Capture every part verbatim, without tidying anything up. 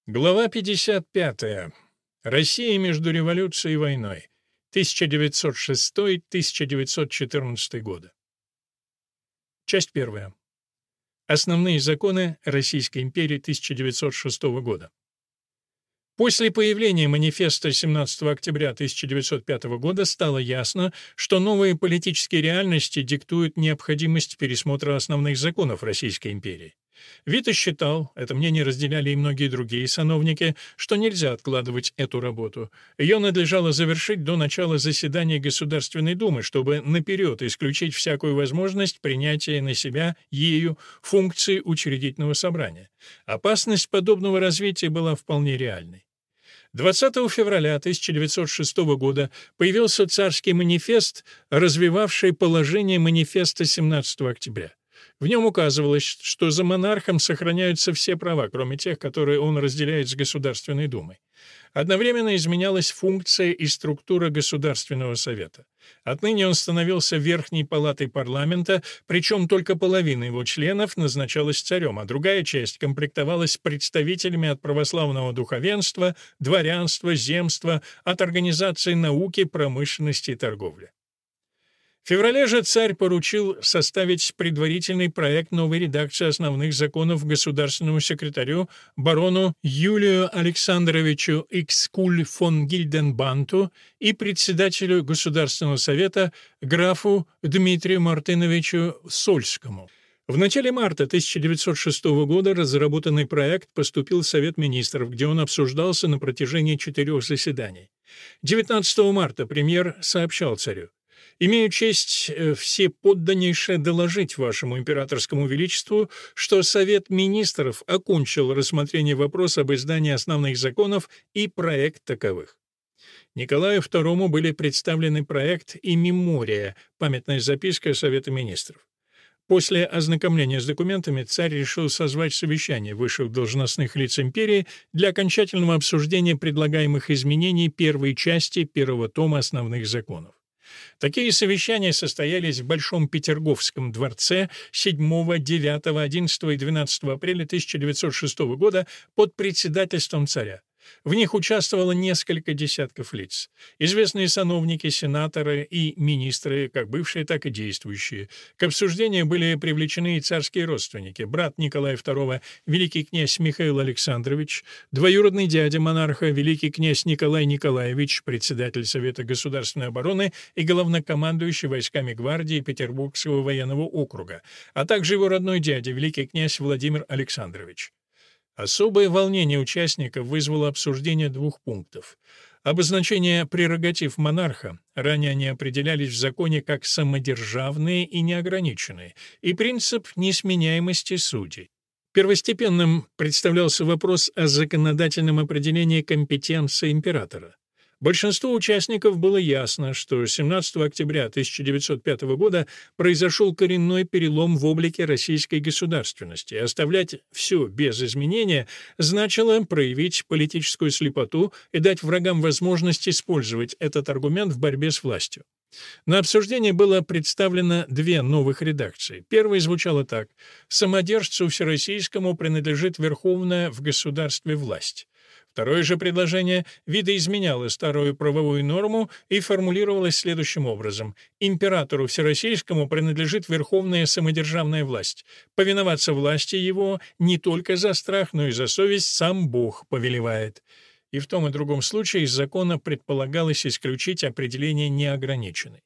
Глава пятьдесят пятая. Россия между революцией и войной. тысяча девятьсот шестой — тысяча девятьсот четырнадцатый годы. Часть первая. Основные законы Российской империи тысяча девятьсот шестого года. После появления манифеста семнадцатого октября тысяча девятьсот пятого года стало ясно, что новые политические реальности диктуют необходимость пересмотра основных законов Российской империи. Вита считал, это мнение разделяли и многие другие сановники, что нельзя откладывать эту работу. Ее надлежало завершить до начала заседания Государственной Думы, чтобы наперед исключить всякую возможность принятия на себя ею функции учредительного собрания. Опасность подобного развития была вполне реальной. двадцатого февраля тысяча девятьсот шестого года появился царский манифест, развивавший положение манифеста семнадцатого октября. В нем указывалось, что за монархом сохраняются все права, кроме тех, которые он разделяет с Государственной Думой. Одновременно изменялась функция и структура Государственного Совета. Отныне он становился верхней палатой парламента, причем только половина его членов назначалась царем, а другая часть комплектовалась представителями от православного духовенства, дворянства, земства, от организаций науки, промышленности и торговли. В феврале же царь поручил составить предварительный проект новой редакции основных законов государственному секретарю барону Юлию Александровичу Икскуль фон Гильденбанту и председателю Государственного совета графу Дмитрию Мартыновичу Сольскому. В начале марта тысяча девятьсот шестого года разработанный проект поступил в Совет министров, где он обсуждался на протяжении четырех заседаний. девятнадцатого марта премьер сообщал царю: «Имею честь всеподданнейше доложить вашему императорскому величеству, что Совет министров окончил рассмотрение вопроса об издании основных законов и проект таковых». Николаю второму были представлены проект и мемория, памятная записка Совета министров. После ознакомления с документами царь решил созвать совещание высших должностных лиц империи для окончательного обсуждения предлагаемых изменений первой части первого тома основных законов. Такие совещания состоялись в Большом Петерговском дворце седьмого, девятого, одиннадцатого и двенадцатого апреля тысяча девятьсот шестого года под председательством царя. В них участвовало несколько десятков лиц. Известные сановники, сенаторы и министры, как бывшие, так и действующие. К обсуждению были привлечены и царские родственники: брат Николая второго, великий князь Михаил Александрович, двоюродный дядя монарха, великий князь Николай Николаевич, председатель Совета государственной обороны и главнокомандующий войсками гвардии Петербургского военного округа, а также его родной дядя, великий князь Владимир Александрович. Особое волнение участников вызвало обсуждение двух пунктов. Обозначение прерогатив монарха, ранее они определялись в законе как самодержавные и неограниченные, и принцип несменяемости судей. Первостепенным представлялся вопрос о законодательном определении компетенции императора. Большинству участников было ясно, что семнадцатого октября тысяча девятьсот пятого года произошел коренной перелом в облике российской государственности, и оставлять все без изменения значило проявить политическую слепоту и дать врагам возможность использовать этот аргумент в борьбе с властью. На обсуждение было представлено две новых редакции. Первая звучала так: «Самодержцу всероссийскому принадлежит верховная в государстве власть». Второе же предложение видоизменяло старую правовую норму и формулировалось следующим образом: «Императору всероссийскому принадлежит верховная самодержавная власть. Повиноваться власти его не только за страх, но и за совесть сам Бог повелевает». И в том и другом случае из закона предполагалось исключить определение «неограниченный».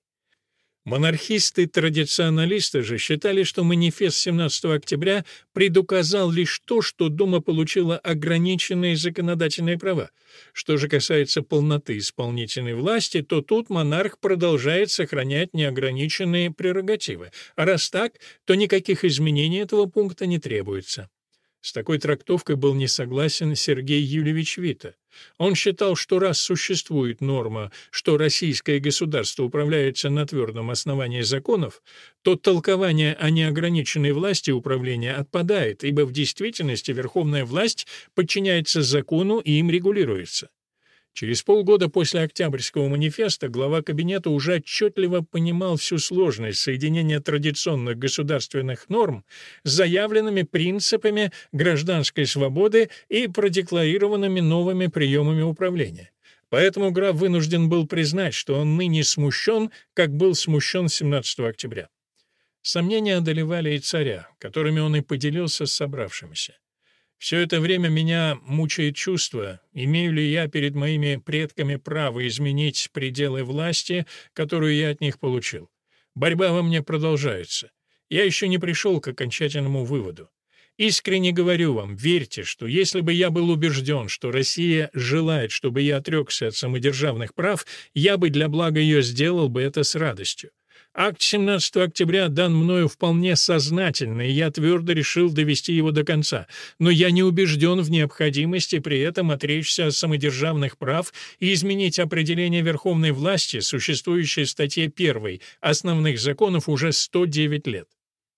Монархисты-традиционалисты же считали, что манифест семнадцатого октября предуказал лишь то, что Дума получила ограниченные законодательные права. Что же касается полноты исполнительной власти, то тут монарх продолжает сохранять неограниченные прерогативы. А раз так, то никаких изменений этого пункта не требуется. С такой трактовкой был не согласен Сергей Юльевич Вита. Он считал, что раз существует норма, что российское государство управляется на твердом основании законов, то толкование о неограниченной власти управления отпадает, ибо в действительности верховная власть подчиняется закону и им регулируется. Через полгода после Октябрьского манифеста глава кабинета уже отчетливо понимал всю сложность соединения традиционных государственных норм с заявленными принципами гражданской свободы и продекларированными новыми приемами управления. Поэтому граф вынужден был признать, что он ныне смущен, как был смущен семнадцатого октября. Сомнения одолевали и царя, которыми он и поделился с собравшимися. Все это время меня мучает чувство, имею ли я перед моими предками право изменить пределы власти, которую я от них получил. Борьба во мне продолжается. Я еще не пришел к окончательному выводу. Искренне говорю вам, верьте, что если бы я был убежден, что Россия желает, чтобы я отрекся от самодержавных прав, я бы для блага ее сделал бы это с радостью. Акт семнадцатого октября дан мною вполне сознательно, и я твердо решил довести его до конца. Но я не убежден в необходимости при этом отречься от самодержавных прав и изменить определение верховной власти, существующее в статье первой основных законов уже сто девять лет.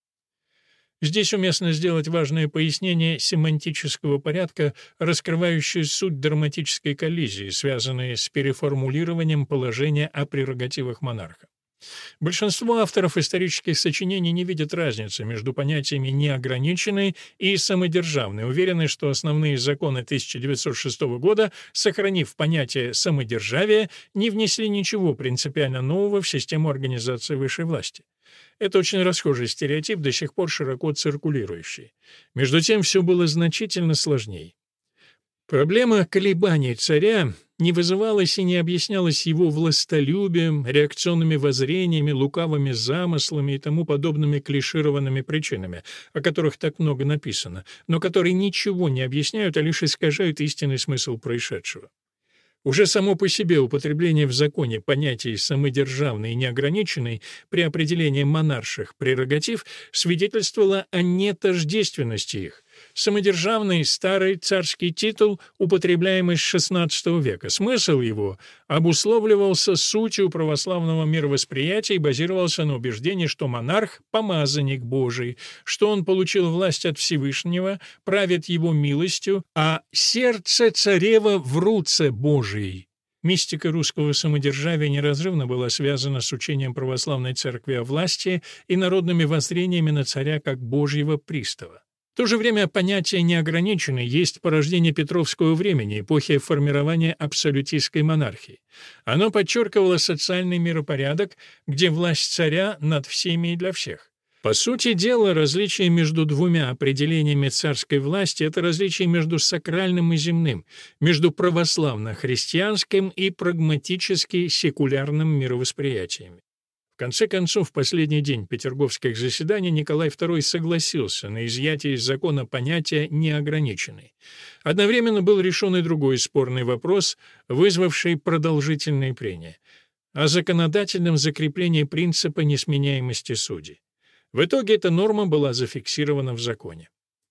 Здесь уместно сделать важное пояснение семантического порядка, раскрывающее суть драматической коллизии, связанной с переформулированием положения о прерогативах монарха. Большинство авторов исторических сочинений не видят разницы между понятиями «неограниченный» и «самодержавный», уверены, что основные законы тысяча девятьсот шестого года, сохранив понятие «самодержавие», не внесли ничего принципиально нового в систему организации высшей власти. Это очень расхожий стереотип, до сих пор широко циркулирующий. Между тем, все было значительно сложнее. Проблема колебаний царя не вызывалась и не объяснялась его властолюбием, реакционными воззрениями, лукавыми замыслами и тому подобными клишированными причинами, о которых так много написано, но которые ничего не объясняют, а лишь искажают истинный смысл происшедшего. Уже само по себе употребление в законе понятий «самодержавный» и «неограниченный» при определении монарших прерогатив свидетельствовало о нетождественности их. Самодержавный старый царский титул, употребляемый с шестнадцатого века. Смысл его обусловливался сутью православного мировосприятия и базировался на убеждении, что монарх — помазанник Божий, что он получил власть от Всевышнего, правит его милостью, а сердце царева в руце Божией. Мистика русского самодержавия неразрывно была связана с учением православной церкви о власти и народными воззрениями на царя как Божьего пристава. В то же время понятие «неограниченный» есть порождение Петровского времени, эпохи формирования абсолютистской монархии. Оно подчеркивало социальный миропорядок, где власть царя над всеми и для всех. По сути дела, различие между двумя определениями царской власти — это различие между сакральным и земным, между православно-христианским и прагматически-секулярным мировосприятиями. В конце концов, в последний день петерговских заседаний Николай второй согласился на изъятие из закона понятия «неограниченный». Одновременно был решен и другой спорный вопрос, вызвавший продолжительные прения — о законодательном закреплении принципа несменяемости судей. В итоге эта норма была зафиксирована в законе.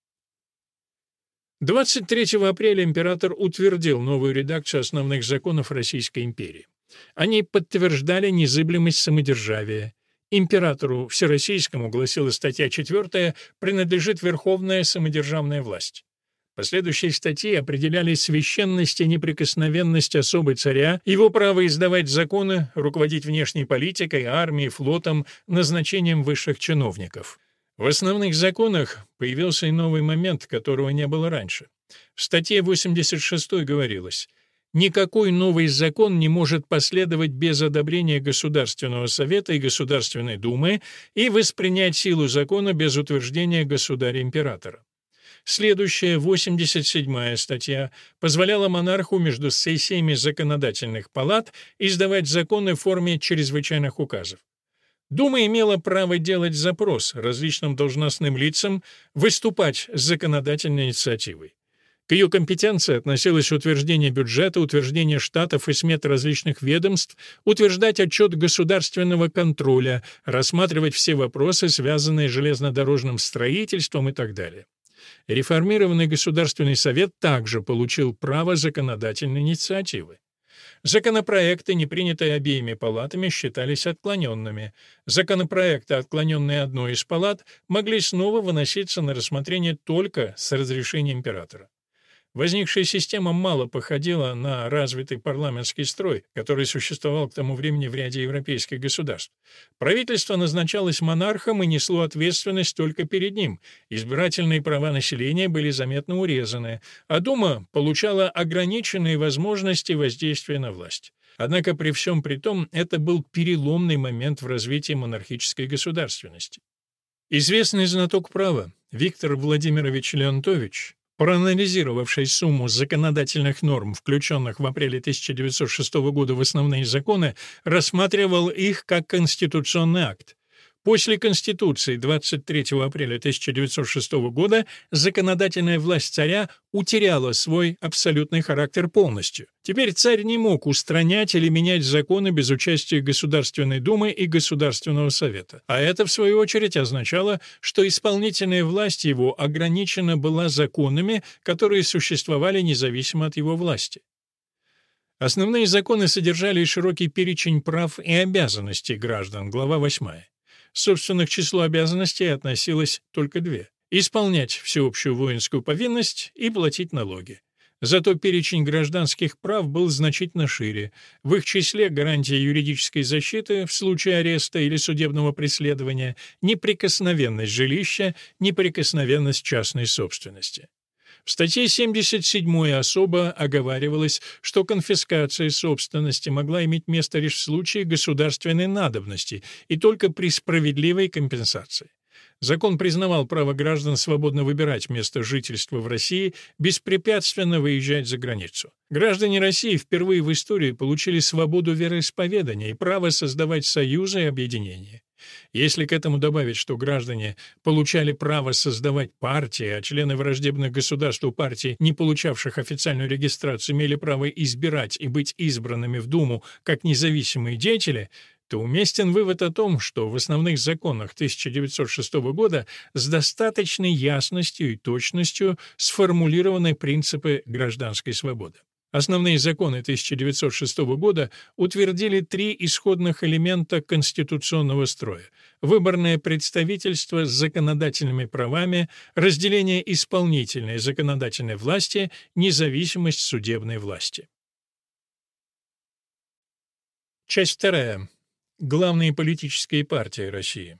двадцать третьего апреля император утвердил новую редакцию основных законов Российской империи. Они подтверждали незыблемость самодержавия. Императору Всероссийскому, гласила статья четвёртая, принадлежит верховная самодержавная власть. Последующие статьи определяли священность и неприкосновенность особы царя, его право издавать законы, руководить внешней политикой, армией, флотом, назначением высших чиновников. В основных законах появился и новый момент, которого не было раньше. В статье восемьдесят шестой говорилось: «Никакой новый закон не может последовать без одобрения Государственного совета и Государственной думы и воспринять силу закона без утверждения государя-императора». Следующая, восемьдесят седьмая статья, позволяла монарху между сессиями законодательных палат издавать законы в форме чрезвычайных указов. Дума имела право делать запрос различным должностным лицам выступать с законодательной инициативой. К ее компетенции относилось утверждение бюджета, утверждение штатов и смет различных ведомств, утверждать отчет государственного контроля, рассматривать все вопросы, связанные с железнодорожным строительством и так далее. Реформированный Государственный совет также получил право законодательной инициативы. Законопроекты, не принятые обеими палатами, считались отклоненными. Законопроекты, отклоненные одной из палат, могли снова выноситься на рассмотрение только с разрешения императора. Возникшая система мало походила на развитый парламентский строй, который существовал к тому времени в ряде европейских государств. Правительство назначалось монархом и несло ответственность только перед ним. Избирательные права населения были заметно урезаны, а Дума получала ограниченные возможности воздействия на власть. Однако при всем при том это был переломный момент в развитии монархической государственности. Известный знаток права Виктор Владимирович Леонтович, проанализировавший сумму законодательных норм, включенных в апреле тысяча девятьсот шестого года в основные законы, рассматривал их как конституционный акт. После Конституции двадцать третьего апреля тысяча девятьсот шестого года законодательная власть царя утеряла свой абсолютный характер полностью. Теперь царь не мог устранять или менять законы без участия Государственной Думы и Государственного Совета. А это, в свою очередь, означало, что исполнительная власть его ограничена была законами, которые существовали независимо от его власти. Основные законы содержали широкий перечень прав и обязанностей граждан, глава восьмая. Собственно, к числу обязанностей относилось только две — исполнять всеобщую воинскую повинность и платить налоги. Зато перечень гражданских прав был значительно шире. В их числе гарантия юридической защиты в случае ареста или судебного преследования, неприкосновенность жилища, неприкосновенность частной собственности. В статье семьдесят седьмой особо оговаривалось, что конфискация собственности могла иметь место лишь в случае государственной надобности и только при справедливой компенсации. Закон признавал право граждан свободно выбирать место жительства в России, беспрепятственно выезжать за границу. Граждане России впервые в истории получили свободу вероисповедания и право создавать союзы и объединения. Если к этому добавить, что граждане получали право создавать партии, а члены враждебных государству партий, не получавших официальную регистрацию, имели право избирать и быть избранными в Думу как независимые деятели, то уместен вывод о том, что в основных законах тысяча девятьсот шестого года с достаточной ясностью и точностью сформулированы принципы гражданской свободы. Основные законы тысяча девятьсот шестого года утвердили три исходных элемента конституционного строя: выборное представительство с законодательными правами, разделение исполнительной и законодательной власти, независимость судебной власти. Часть вторая. Главные политические партии России.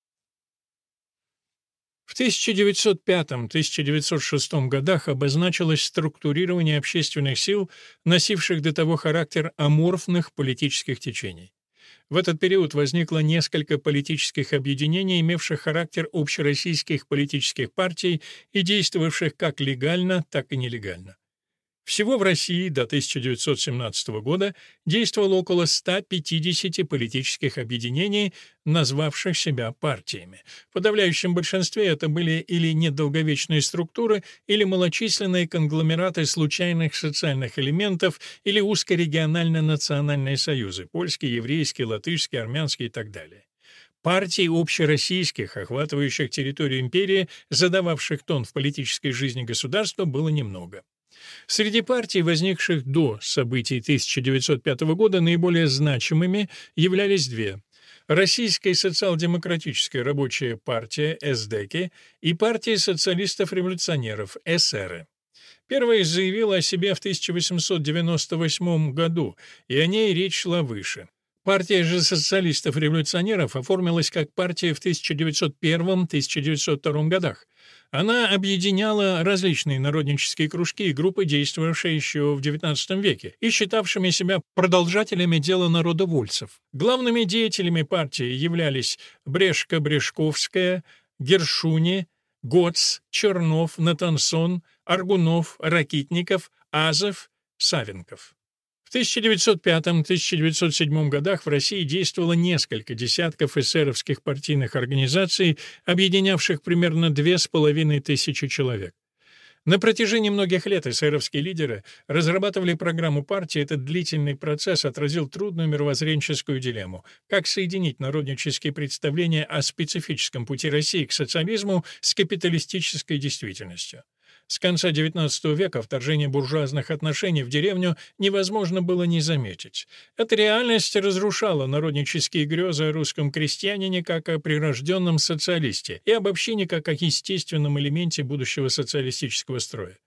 В тысяча девятьсот пятом — тысяча девятьсот шестом годах обозначилось структурирование общественных сил, носивших до того характер аморфных политических течений. В этот период возникло несколько политических объединений, имевших характер общероссийских политических партий и действовавших как легально, так и нелегально. Всего в России до тысяча девятьсот семнадцатого года действовало около ста пятидесяти политических объединений, назвавших себя партиями. В подавляющем большинстве это были или недолговечные структуры, или малочисленные конгломераты случайных социальных элементов, или узкорегионально-национальные союзы — польские, еврейские, латышские, армянские и так далее. Партий общероссийских, охватывающих территорию империи, задававших тон в политической жизни государства, было немного. Среди партий, возникших до событий тысяча девятьсот пятого года, наиболее значимыми являлись две: Российская социал-демократическая рабочая партия (эсдеки) и партия социалистов-революционеров (эсеры). Первая заявила о себе в тысяча восемьсот девяносто восьмом году, и о ней речь шла выше. Партия же социалистов-революционеров оформилась как партия в тысяча девятьсот первом — тысяча девятьсот втором годах. Она объединяла различные народнические кружки и группы, действовавшие еще в девятнадцатом веке и считавшими себя продолжателями дела народовольцев. Главными деятелями партии являлись Брешко-Брешковская, Гершуни, Гоц, Чернов, Натансон, Аргунов, Ракитников, Азов, Савенков. В тысяча девятьсот пятом — тысяча девятьсот седьмом годах в России действовало несколько десятков эсеровских партийных организаций, объединявших примерно две с половиной тысячи человек. На протяжении многих лет эсеровские лидеры разрабатывали программу партии. Этот длительный процесс отразил трудную мировоззренческую дилемму: как соединить народнические представления о специфическом пути России к социализму с капиталистической действительностью. С конца девятнадцатого века вторжение буржуазных отношений в деревню невозможно было не заметить. Эта реальность разрушала народнические грезы о русском крестьянине как о прирожденном социалисте и об общине как о естественном элементе будущего социалистического строя.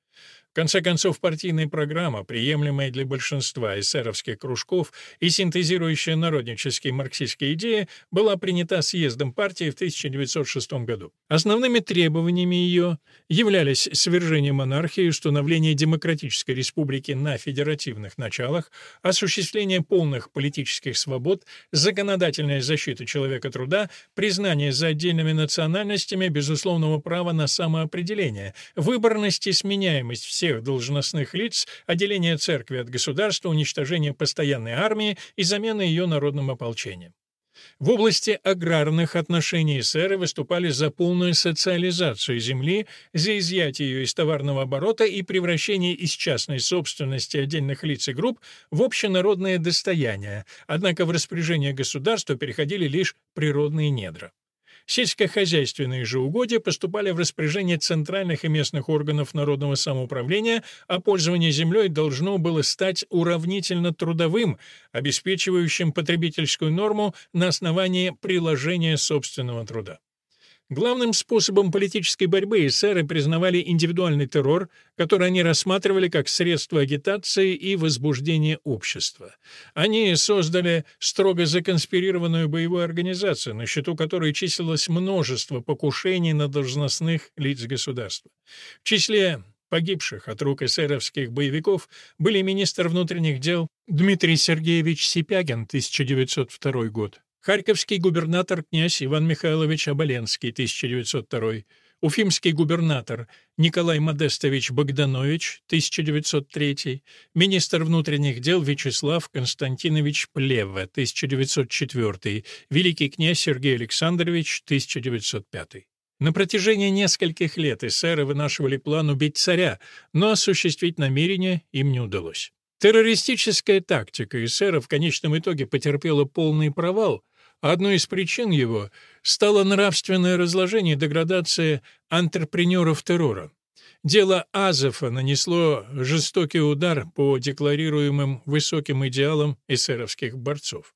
В конце концов, партийная программа, приемлемая для большинства эсеровских кружков и синтезирующая народнические марксистские идеи, была принята съездом партии в тысяча девятьсот шестом году. Основными требованиями ее являлись свержение монархии, установление демократической республики на федеративных началах, осуществление полных политических свобод, законодательная защита человека труда, признание за отдельными национальностями безусловного права на самоопределение, выборность и сменяемость всех должностных лиц, отделение церкви от государства, уничтожение постоянной армии и замена ее народным ополчением. В области аграрных отношений эсеры выступали за полную социализацию земли, за изъятие ее из товарного оборота и превращение из частной собственности отдельных лиц и групп в общенародное достояние, однако в распоряжение государства переходили лишь природные недра. Сельскохозяйственные же угодья поступали в распоряжение центральных и местных органов народного самоуправления, а пользование землей должно было стать уравнительно трудовым, обеспечивающим потребительскую норму на основании приложения собственного труда. Главным способом политической борьбы эсеры признавали индивидуальный террор, который они рассматривали как средство агитации и возбуждения общества. Они создали строго законспирированную боевую организацию, на счету которой числилось множество покушений на должностных лиц государства. В числе погибших от рук эсеровских боевиков были министр внутренних дел Дмитрий Сергеевич Сипягин, тысяча девятьсот второй год, харьковский губернатор князь Иван Михайлович Оболенский, тысяча девятьсот второй, уфимский губернатор Николай Модестович Богданович, тысяча девятьсот третий, министр внутренних дел Вячеслав Константинович Плеве, тысяча девятьсот четвёртый, великий князь Сергей Александрович, тысяча девятьсот пятый. На протяжении нескольких лет эсеры вынашивали план убить царя, но осуществить намерение им не удалось. Террористическая тактика эсеров в конечном итоге потерпела полный провал, а одной из причин его стало нравственное разложение и деградация антрепренеров террора. Дело Азефа нанесло жестокий удар по декларируемым высоким идеалам эсеровских борцов.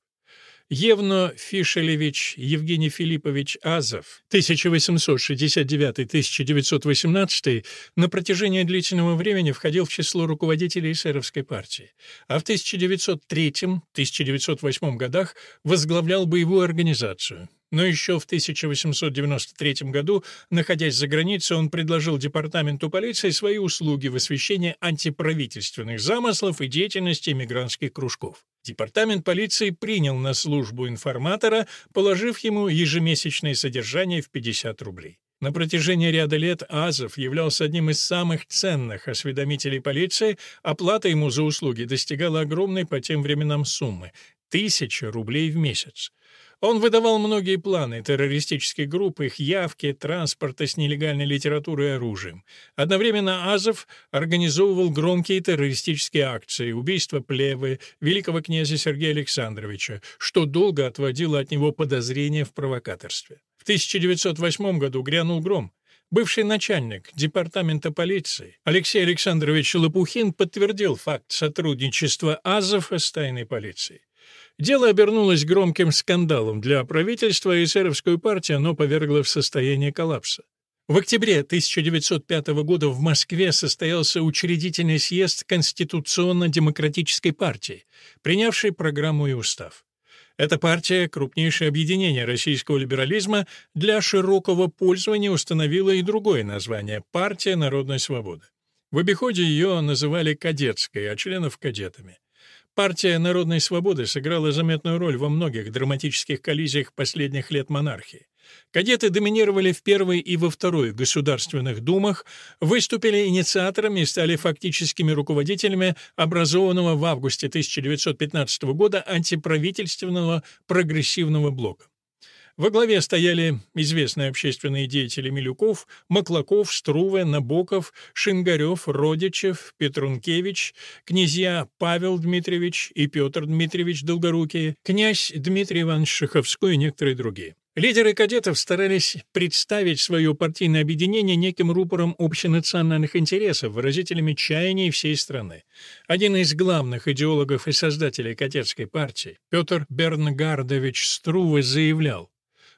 Евно Фишелевич Евгений Филиппович Азов, тысяча восемьсот шестьдесят девятый — тысяча девятьсот восемнадцатый, на протяжении длительного времени входил в число руководителей эсеровской партии, а в тысяча девятьсот третьем — тысяча девятьсот восьмом годах возглавлял боевую организацию. Но еще в тысяча восемьсот девяносто третьем году, находясь за границей, он предложил департаменту полиции свои услуги в освещении антиправительственных замыслов и деятельности эмигрантских кружков. Департамент полиции принял на службу информатора, положив ему ежемесячное содержание в пятьдесят рублей. На протяжении ряда лет Азов являлся одним из самых ценных осведомителей полиции, оплата ему за услуги достигала огромной по тем временам суммы — тысяча рублей в месяц. Он выдавал многие планы террористических групп, их явки, транспорта с нелегальной литературой и оружием. Одновременно Азов организовывал громкие террористические акции, убийство Плевы, великого князя Сергея Александровича, что долго отводило от него подозрения в провокаторстве. В тысяча девятьсот восьмом году грянул гром. Бывший начальник департамента полиции Алексей Александрович Лопухин подтвердил факт сотрудничества Азова с тайной полицией. Дело обернулось громким скандалом для правительства, и эсеровскую партию оно повергло в состояние коллапса. В октябре тысяча девятьсот пятого года в Москве состоялся учредительный съезд Конституционно-демократической партии, принявший программу и устав. Эта партия, крупнейшее объединение российского либерализма, для широкого пользования установила и другое название — «Партия народной свободы». В обиходе ее называли «кадетской», а членов — «кадетами». Партия народной свободы сыграла заметную роль во многих драматических коллизиях последних лет монархии. Кадеты доминировали в первой и во второй государственных думах, выступили инициаторами и стали фактическими руководителями образованного в августе тысяча девятьсот пятнадцатого года антиправительственного прогрессивного блока. Во главе стояли известные общественные деятели Милюков, Маклаков, Струве, Набоков, Шингарев, Родичев, Петрункевич, князья Павел Дмитриевич и Петр Дмитриевич Долгорукие, князь Дмитрий Иванович Шаховской и некоторые другие. Лидеры кадетов старались представить свое партийное объединение неким рупором общенациональных интересов, выразителями чаяний всей страны. Один из главных идеологов и создателей кадетской партии, Петр Бернгардович Струве, заявлял: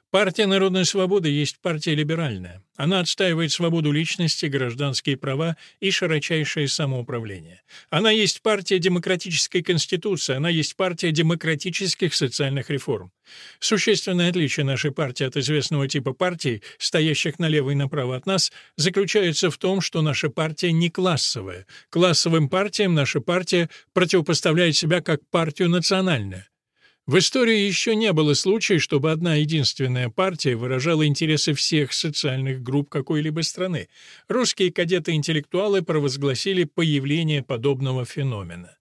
Партия народной свободы есть партия либеральная. Она отстаивает свободу личности, гражданские права и широчайшее самоуправление. Она есть партия демократической конституции, она есть партия демократических социальных реформ. Существенное отличие нашей партии от известного типа партий, стоящих налево и направо от нас, заключается в том, что наша партия не классовая. Классовым партиям наша партия противопоставляет себя как партию национальную. В истории еще не было случая, чтобы одна единственная партия выражала интересы всех социальных групп какой-либо страны. Русские кадеты-интеллектуалы провозгласили появление подобного феномена.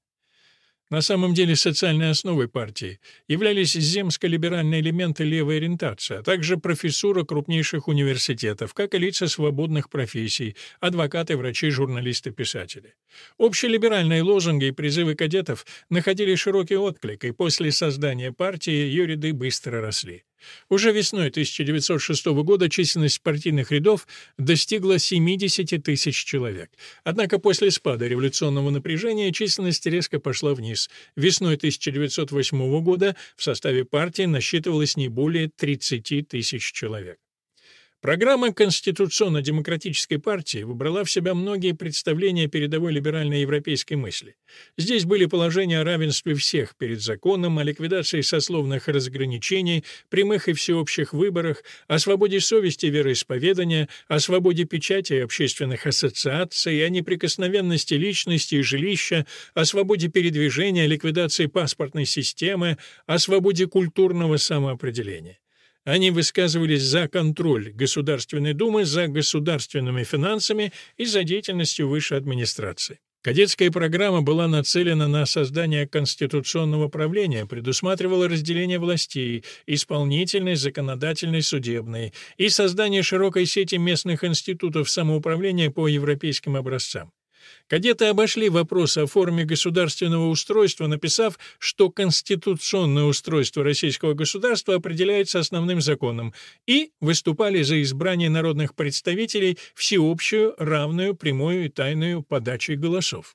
На самом деле социальной основой партии являлись земско-либеральные элементы левой ориентации, а также профессура крупнейших университетов, как и лица свободных профессий, адвокаты, врачи, журналисты, писатели. Общелиберальные лозунги и призывы кадетов находили широкий отклик, и после создания партии ее ряды быстро росли. Уже весной тысяча девятьсот шестого года численность партийных рядов достигла семидесяти тысяч человек. Однако после спада революционного напряжения численность резко пошла вниз. Весной тысяча девятьсот восьмого года в составе партии насчитывалось не более тридцати тысяч человек. Программа Конституционно-демократической партии выбрала в себя многие представления передовой либеральной европейской мысли. Здесь были положения о равенстве всех перед законом, о ликвидации сословных разграничений, прямых и всеобщих выборах, о свободе совести и вероисповедания, о свободе печати и общественных ассоциаций, о неприкосновенности личности и жилища, о свободе передвижения, о ликвидации паспортной системы, о свободе культурного самоопределения. Они высказывались за контроль Государственной Думы, за государственными финансами и за деятельностью высшей администрации. Кадетская программа была нацелена на создание конституционного правления, предусматривала разделение властей — исполнительной, законодательной, судебной, и создание широкой сети местных институтов самоуправления по европейским образцам. Кадеты обошли вопрос о форме государственного устройства, написав, что конституционное устройство российского государства определяется основным законом, и выступали за избрание народных представителей всеобщую, равную, прямую и тайную подачей голосов.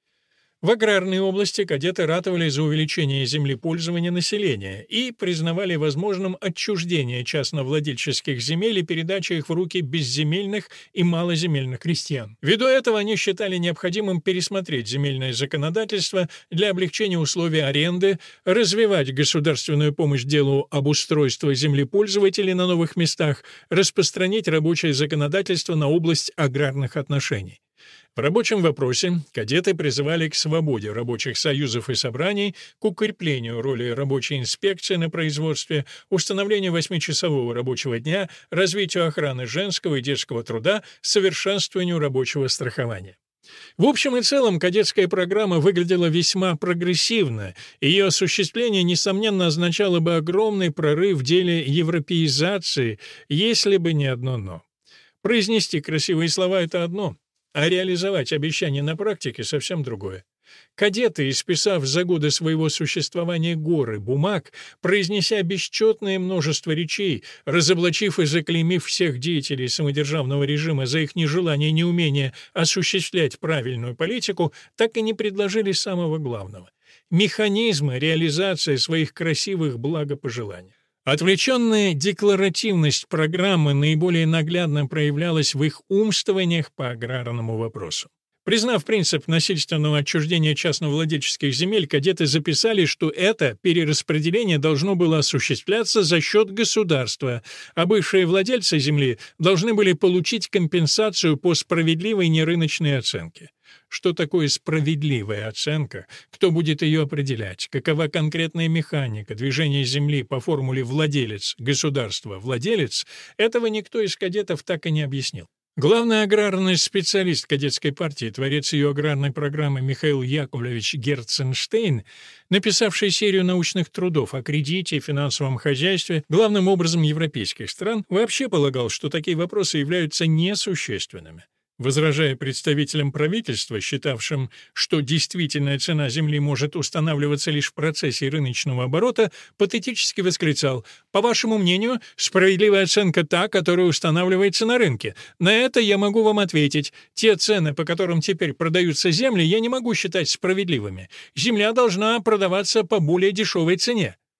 В аграрной области кадеты ратовали за увеличение землепользования населения и признавали возможным отчуждение частновладельческих земель и передачу их в руки безземельных и малоземельных крестьян. Ввиду этого они считали необходимым пересмотреть земельное законодательство для облегчения условий аренды, развивать государственную помощь делу обустройства землепользователей на новых местах, распространить рабочее законодательство на область аграрных отношений. В рабочем вопросе кадеты призывали к свободе рабочих союзов и собраний, к укреплению роли рабочей инспекции на производстве, установлению восьмичасового рабочего дня, развитию охраны женского и детского труда, совершенствованию рабочего страхования. В общем и целом, кадетская программа выглядела весьма прогрессивно, и ее осуществление, несомненно, означало бы огромный прорыв в деле европеизации, если бы не одно «но». Произнести красивые слова — это одно, а реализовать обещания на практике — совсем другое. Кадеты, исписав за годы своего существования горы бумаг, произнеся бесчетное множество речей, разоблачив и заклеймив всех деятелей самодержавного режима за их нежелание и неумение осуществлять правильную политику, так и не предложили самого главного — механизма реализации своих красивых благопожеланий. Отвлеченная декларативность программы наиболее наглядно проявлялась в их умствованиях по аграрному вопросу. Признав принцип насильственного отчуждения частновладельческих земель, кадеты записали, что это перераспределение должно было осуществляться за счет государства, а бывшие владельцы земли должны были получить компенсацию по справедливой нерыночной оценке. Что такое справедливая оценка, кто будет ее определять, какова конкретная механика движения земли по формуле «владелец», «государство», «владелец», этого никто из кадетов так и не объяснил. Главный аграрный специалист кадетской партии, творец ее аграрной программы Михаил Яковлевич Герценштейн, написавший серию научных трудов о кредите и финансовом хозяйстве, главным образом европейских стран, вообще полагал, что такие вопросы являются несущественными. Возражая представителям правительства, считавшим, что действительная цена земли может устанавливаться лишь в процессе рыночного оборота, патетически восклицал: «По вашему мнению, справедливая оценка та, которая устанавливается на рынке. На это я могу вам ответить. Те цены, по которым теперь продаются земли, я не могу считать справедливыми. Земля должна продаваться по более дешевой цене».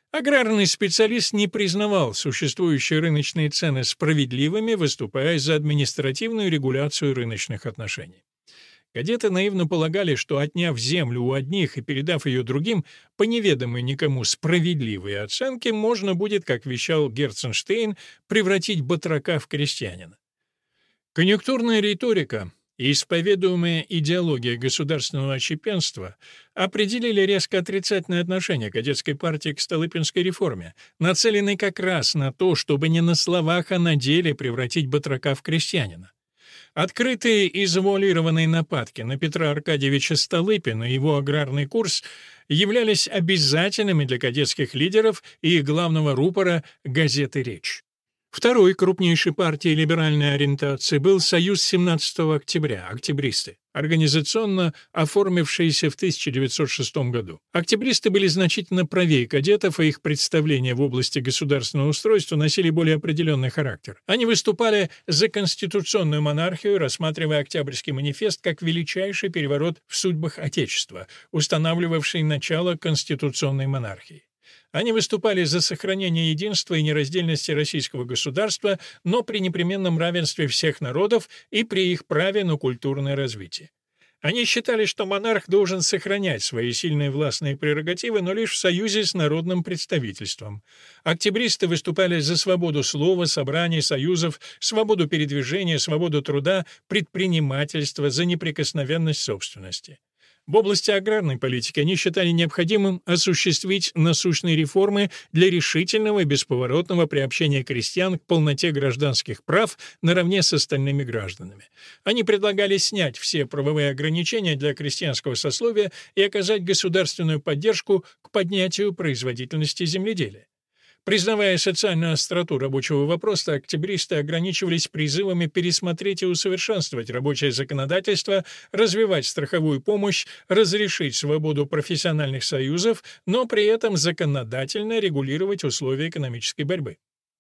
Аграрный специалист не признавал существующие рыночные цены справедливыми, выступая за административную регуляцию рыночных отношений. Кадеты наивно полагали, что, отняв землю у одних и передав ее другим, по неведомой никому справедливой оценке, можно будет, как вещал Герценштейн, превратить батрака в крестьянина. Конъюнктурная риторика и исповедуемая идеология государственного отщепенства определили резко отрицательное отношение кадетской партии к Столыпинской реформе, нацеленной как раз на то, чтобы не на словах, а на деле превратить батрака в крестьянина. Открытые и завуалированные нападки на Петра Аркадьевича Столыпина и его аграрный курс являлись обязательными для кадетских лидеров и их главного рупора газеты «Речь». Второй крупнейшей партией либеральной ориентации был Союз семнадцатого октября, октябристы, организационно оформившиеся в тысяча девятьсот шестом году. Октябристы были значительно правее кадетов, и их представления в области государственного устройства носили более определенный характер. Они выступали за конституционную монархию, рассматривая Октябрьский манифест как величайший переворот в судьбах Отечества, устанавливавший начало конституционной монархии. Они выступали за сохранение единства и нераздельности российского государства, но при непременном равенстве всех народов и при их праве на культурное развитие. Они считали, что монарх должен сохранять свои сильные властные прерогативы, но лишь в союзе с народным представительством. Октябристы выступали за свободу слова, собраний, союзов, свободу передвижения, свободу труда, предпринимательства, за неприкосновенность собственности. В области аграрной политики они считали необходимым осуществить насущные реформы для решительного и бесповоротного приобщения крестьян к полноте гражданских прав наравне с остальными гражданами. Они предлагали снять все правовые ограничения для крестьянского сословия и оказать государственную поддержку к поднятию производительности земледелия. Признавая социальную остроту рабочего вопроса, октябристы ограничивались призывами пересмотреть и усовершенствовать рабочее законодательство, развивать страховую помощь, разрешить свободу профессиональных союзов, но при этом законодательно регулировать условия экономической борьбы.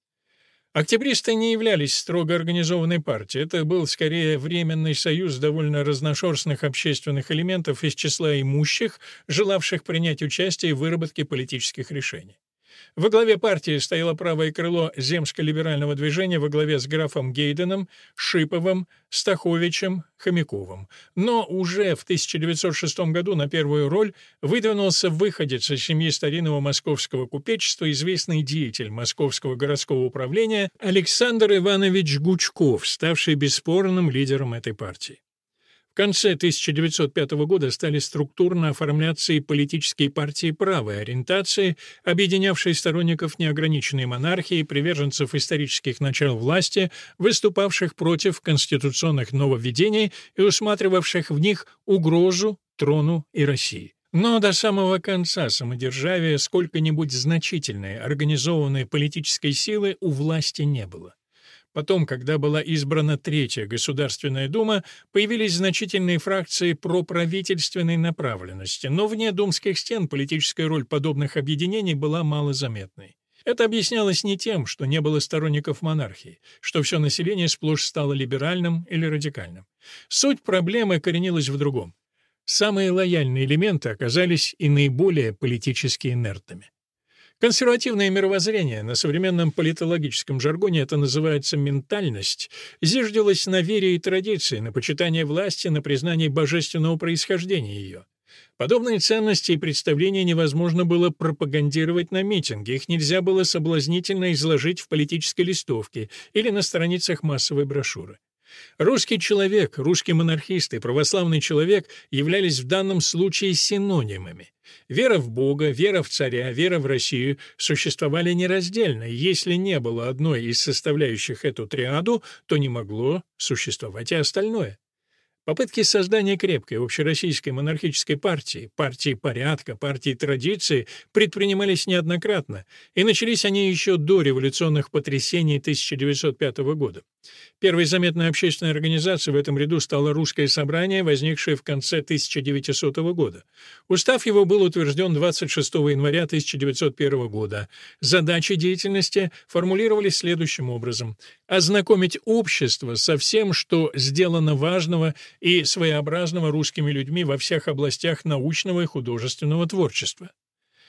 Октябристы не являлись строго организованной партией, это был скорее временный союз довольно разношерстных общественных элементов из числа имущих, желавших принять участие в выработке политических решений. Во главе партии стояло правое крыло земско-либерального движения во главе с графом Гейденом, Шиповым, Стаховичем, Хомяковым. Но уже в тысяча девятьсот шестом году на первую роль выдвинулся выходец из семьи старинного московского купечества, известный деятель Московского городского управления Александр Иванович Гучков, ставший бесспорным лидером этой партии. В конце тысяча девятьсот пятого года стали структурно оформляться и политические партии правой ориентации, объединявшие сторонников неограниченной монархии, приверженцев исторических начал власти, выступавших против конституционных нововведений и усматривавших в них угрозу трону и России. Но до самого конца самодержавия сколько-нибудь значительной организованной политической силы у власти не было. Потом, когда была избрана Третья Государственная Дума, появились значительные фракции проправительственной направленности, но вне думских стен политическая роль подобных объединений была малозаметной. Это объяснялось не тем, что не было сторонников монархии, что все население сплошь стало либеральным или радикальным. Суть проблемы коренилась в другом. Самые лояльные элементы оказались и наиболее политически инертными. Консервативное мировоззрение, на современном политологическом жаргоне это называется ментальность, зиждилось на вере и традиции, на почитании власти, на признании божественного происхождения ее. Подобные ценности и представления невозможно было пропагандировать на митинге, их нельзя было соблазнительно изложить в политической листовке или на страницах массовой брошюры. Русский человек, русский монархист и православный человек являлись в данном случае синонимами. Вера в Бога, вера в царя, вера в Россию существовали нераздельно, и если не было одной из составляющих эту триаду, то не могло существовать и остальное. Попытки создания крепкой общероссийской монархической партии, партии порядка, партии традиции предпринимались неоднократно, и начались они еще до революционных потрясений тысяча девятьсот пятого года. Первой заметной общественной организацией в этом ряду стало Русское собрание, возникшее в конце тысяча девятисотого года. Устав его был утвержден двадцать шестого января тысяча девятьсот первого года. Задачи деятельности формулировались следующим образом: ознакомить общество со всем, что сделано важного и своеобразного русскими людьми во всех областях научного и художественного творчества.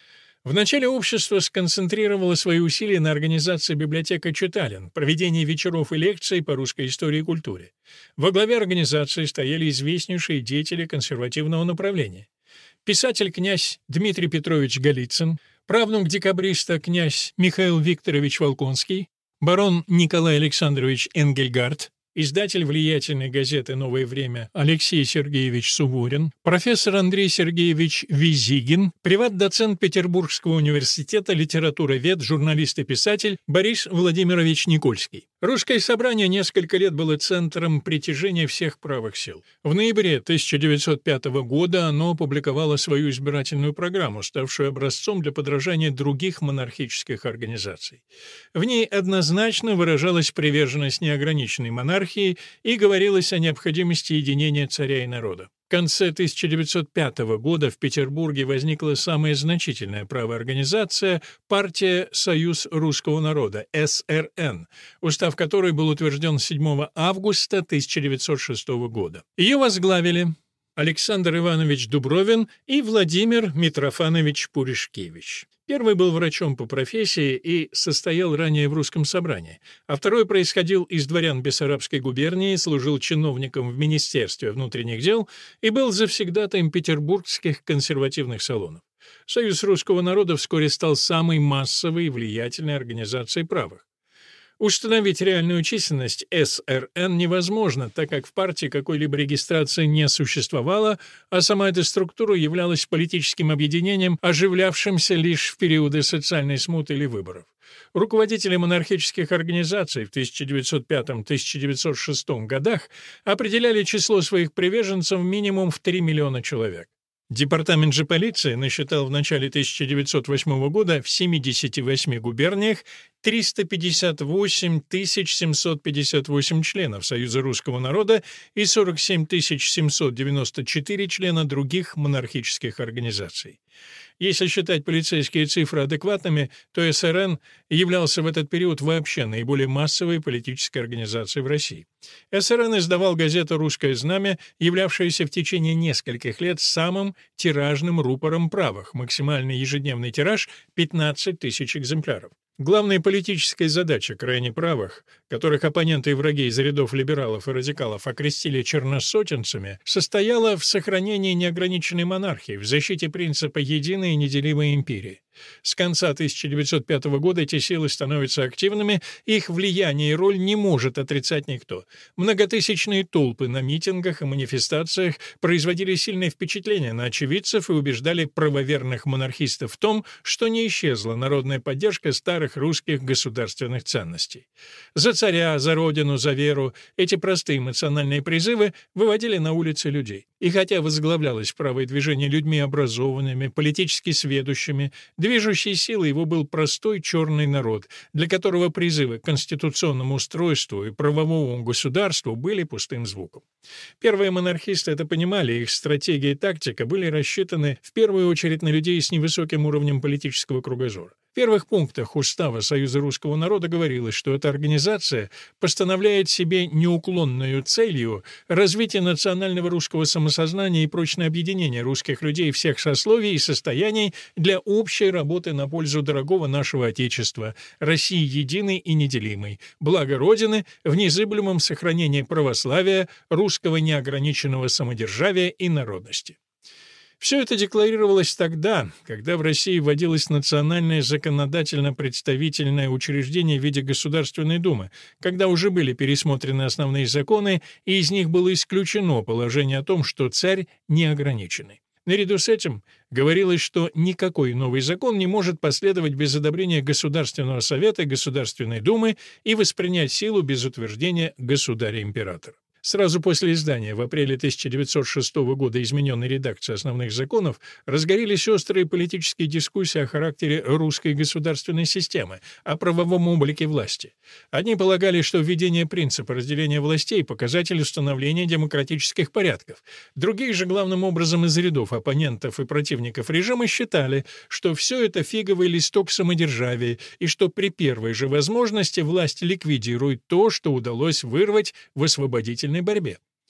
Вначале общество сконцентрировало свои усилия на организации библиотека-читален, проведении вечеров и лекций по русской истории и культуре. Во главе организации стояли известнейшие деятели консервативного направления. Писатель князь Дмитрий Петрович Голицын, правнук декабриста князь Михаил Викторович Волконский, барон Николай Александрович Энгельгард, издатель влиятельной газеты «Новое время» Алексей Сергеевич Суворин, профессор Андрей Сергеевич Визигин, приват-доцент Петербургского университета, литературовед, журналист и писатель Борис Владимирович Никольский. Русское собрание несколько лет было центром притяжения всех правых сил. В ноябре тысяча девятьсот пятого года оно опубликовало свою избирательную программу, ставшую образцом для подражания других монархических организаций. В ней однозначно выражалась приверженность неограниченной монархии и говорилось о необходимости единения царя и народа. В конце тысяча девятьсот пятого года в Петербурге возникла самая значительная правая организация — партия «Союз русского народа» эс эр эн, устав которой был утвержден седьмого августа тысяча девятьсот шестого года. Ее возглавили Александр Иванович Дубровин и Владимир Митрофанович Пуришкевич. Первый был врачом по профессии и состоял ранее в Русском собрании, а второй происходил из дворян Бессарабской губернии, служил чиновником в Министерстве внутренних дел и был завсегдатаем петербургских консервативных салонов. Союз русского народа вскоре стал самой массовой и влиятельной организацией правых. Установить реальную численность эс эр эн невозможно, так как в партии какой-либо регистрации не существовало, а сама эта структура являлась политическим объединением, оживлявшимся лишь в периоды социальной смуты или выборов. Руководители монархических организаций в тысяча девятьсот пятом — тысяча девятьсот шестом годах определяли число своих приверженцев минимум в три миллиона человек. Департамент же полиции насчитал в начале тысяча девятьсот восьмого года в семидесяти восьми губерниях триста пятьдесят восемь тысяч семьсот пятьдесят восемь членов Союза русского народа и сорок семь тысяч семьсот девяносто четыре члена других монархических организаций. Если считать полицейские цифры адекватными, то эс эр эн являлся в этот период вообще наиболее массовой политической организацией в России. эс эр эн издавал газету «Русское знамя», являвшуюся в течение нескольких лет самым тиражным рупором правых, максимальный ежедневный тираж — пятнадцать тысяч экземпляров. Главная политическая задача крайне правых, которых оппоненты и враги из рядов либералов и радикалов окрестили черносотенцами, состояла в сохранении неограниченной монархии, в защите принципа единой и неделимой империи. С конца тысяча девятьсот пятого года эти силы становятся активными, их влияние и роль не может отрицать никто. Многотысячные толпы на митингах и манифестациях производили сильное впечатление на очевидцев и убеждали правоверных монархистов в том, что не исчезла народная поддержка старых русских государственных ценностей. За царя, за родину, за веру — эти простые эмоциональные призывы выводили на улицы людей. И хотя возглавлялось правое движение людьми образованными, политически сведущими, движущей силой его был простой черный народ, для которого призывы к конституционному устройству и правовому государству были пустым звуком. Первые монархисты это понимали, их стратегия и тактика были рассчитаны в первую очередь на людей с невысоким уровнем политического кругозора. В первых пунктах Устава Союза русского народа говорилось, что эта организация постановляет себе неуклонную целью развитие национального русского самосознания и прочное объединение русских людей всех сословий и состояний для общей работы на пользу дорогого нашего Отечества, России единой и неделимой, блага Родины в незыблемом сохранении православия, русского неограниченного самодержавия и народности. Все это декларировалось тогда, когда в России вводилось национальное законодательно-представительное учреждение в виде Государственной Думы, когда уже были пересмотрены основные законы, и из них было исключено положение о том, что царь неограниченный. Наряду с этим говорилось, что никакой новый закон не может последовать без одобрения Государственного совета и Государственной Думы и воспринять силу без утверждения государя-императора. Сразу после издания в апреле тысяча девятьсот шестого года измененной редакции основных законов разгорелись острые политические дискуссии о характере русской государственной системы, о правовом облике власти. Одни полагали, что введение принципа разделения властей — показатель установления демократических порядков. Другие же, главным образом из рядов оппонентов и противников режима, считали, что все это фиговый листок самодержавия и что при первой же возможности власть ликвидирует то, что удалось вырвать в освободительной борьбе.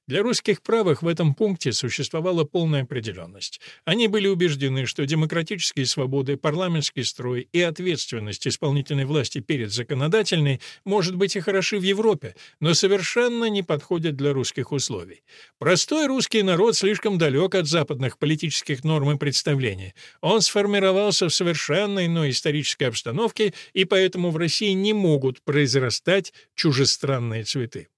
Для русских правых в этом пункте существовала полная определенность. Они были убеждены, что демократические свободы, парламентский строй и ответственность исполнительной власти перед законодательной, может быть, и хороши в Европе, но совершенно не подходят для русских условий. Простой русский народ слишком далек от западных политических норм и представлений. Он сформировался в совершенно иной исторической обстановке, и поэтому в России не могут произрастать чужестранные цветы.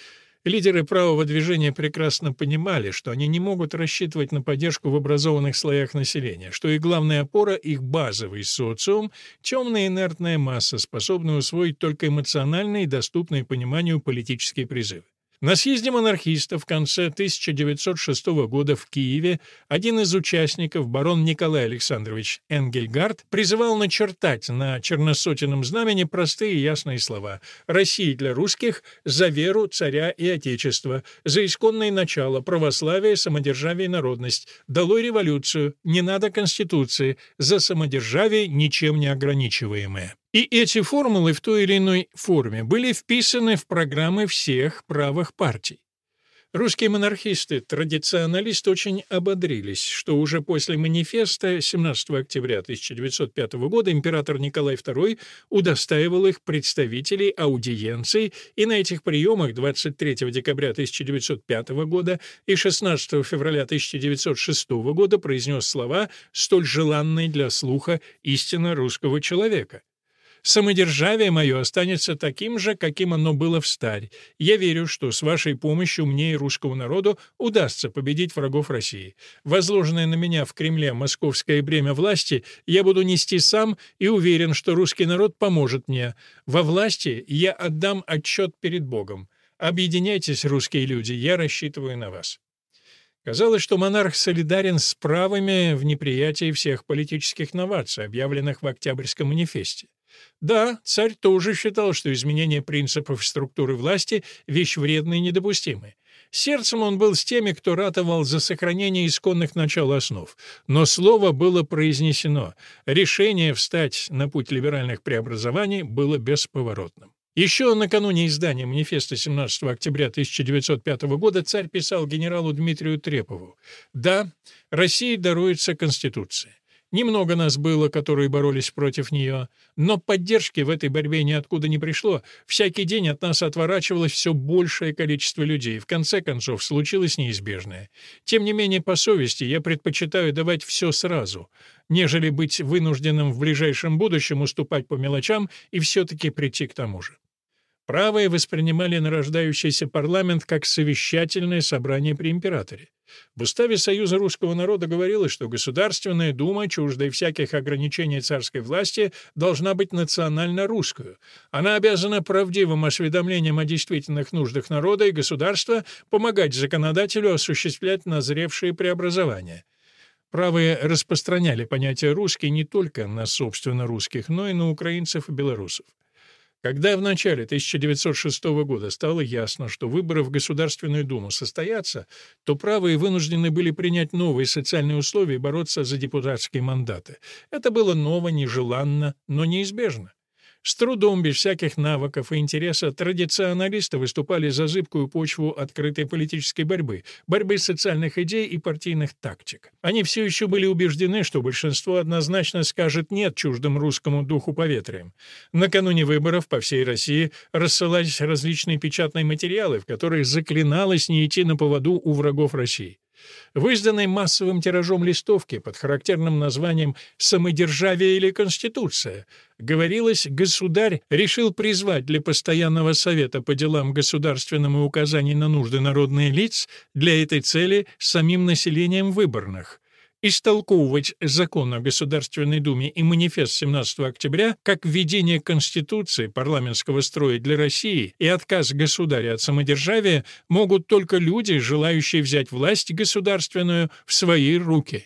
Лидеры правого движения прекрасно понимали, что они не могут рассчитывать на поддержку в образованных слоях населения, что их главная опора — их базовый социум, темная инертная масса, способная усвоить только эмоциональные и доступные пониманию политические призывы. На съезде монархистов в конце тысяча девятьсот шестого года в Киеве один из участников, барон Николай Александрович Энгельгард, призывал начертать на черносотенном знамени простые и ясные слова: «Россия для русских, за веру царя и отечества, за исконное начало, православие, самодержавие и народность, долой революцию, не надо конституции, за самодержавие, ничем не ограничиваемое». И эти формулы в той или иной форме были вписаны в программы всех правых партий. Русские монархисты-традиционалисты очень ободрились, что уже после манифеста семнадцатого октября тысяча девятьсот пятого года император Николай второй удостаивал их представителей аудиенций, и на этих приемах двадцать третьего декабря тысяча девятьсот пятого года и шестнадцатого февраля тысяча девятьсот шестого года произнес слова, столь желанные для слуха истинно русского человека. «Самодержавие мое останется таким же, каким оно было встарь. Я верю, что с вашей помощью мне и русскому народу удастся победить врагов России. Возложенное на меня в Кремле московское бремя власти я буду нести сам и уверен, что русский народ поможет мне. Во власти я отдам отчет перед Богом. Объединяйтесь, русские люди, я рассчитываю на вас». Казалось, что монарх солидарен с правыми в неприятии всех политических новаций, объявленных в Октябрьском манифесте. Да, царь тоже считал, что изменение принципов структуры власти — вещь вредная и недопустимая. Сердцем он был с теми, кто ратовал за сохранение исконных начал основ. Но слово было произнесено. Решение встать на путь либеральных преобразований было бесповоротным. Еще накануне издания манифеста семнадцатого октября тысяча девятьсот пятого года царь писал генералу Дмитрию Трепову: «Да, России даруется Конституция. Немного нас было, которые боролись против нее, но поддержки в этой борьбе ниоткуда не пришло. Всякий день от нас отворачивалось все большее количество людей. В конце концов, случилось неизбежное. Тем не менее, по совести я предпочитаю давать все сразу, нежели быть вынужденным в ближайшем будущем уступать по мелочам и все-таки прийти к тому же». Правые воспринимали нарождающийся парламент как совещательное собрание при императоре. В уставе Союза русского народа говорилось, что Государственная Дума, чуждая всяких ограничений царской власти, должна быть национально-русскую. Она обязана правдивым осведомлением о действительных нуждах народа и государства помогать законодателю осуществлять назревшие преобразования. Правые распространяли понятие «русский» не только на собственно русских, но и на украинцев и белорусов. Когда в начале тысяча девятьсот шестого года стало ясно, что выборы в Государственную Думу состоятся, то правые вынуждены были принять новые социальные условия и бороться за депутатские мандаты. Это было ново, нежеланно, но неизбежно. С трудом, без всяких навыков и интереса, традиционалисты выступали за зыбкую почву открытой политической борьбы, борьбы социальных идей и партийных тактик. Они все еще были убеждены, что большинство однозначно скажет «нет» чуждым русскому духу поветриям. Накануне выборов по всей России рассылались различные печатные материалы, в которых заклиналось не идти на поводу у врагов России. В изданной массовым тиражом листовке под характерным названием «Самодержавие или Конституция» говорилось: «Государь решил призвать для Постоянного совета по делам государственным и указаний на нужды народных лиц для этой цели самим населением выборных, истолковывать закон о Государственной Думе и манифест семнадцатого октября как введение Конституции парламентского строя для России и отказ государя от самодержавия могут только люди, желающие взять власть государственную в свои руки».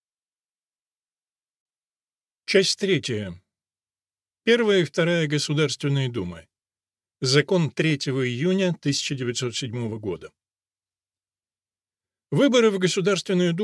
Часть третья. Первая и Вторая Государственные Думы. Закон третьего июня тысяча девятьсот седьмого года. Выборы в Государственную Думу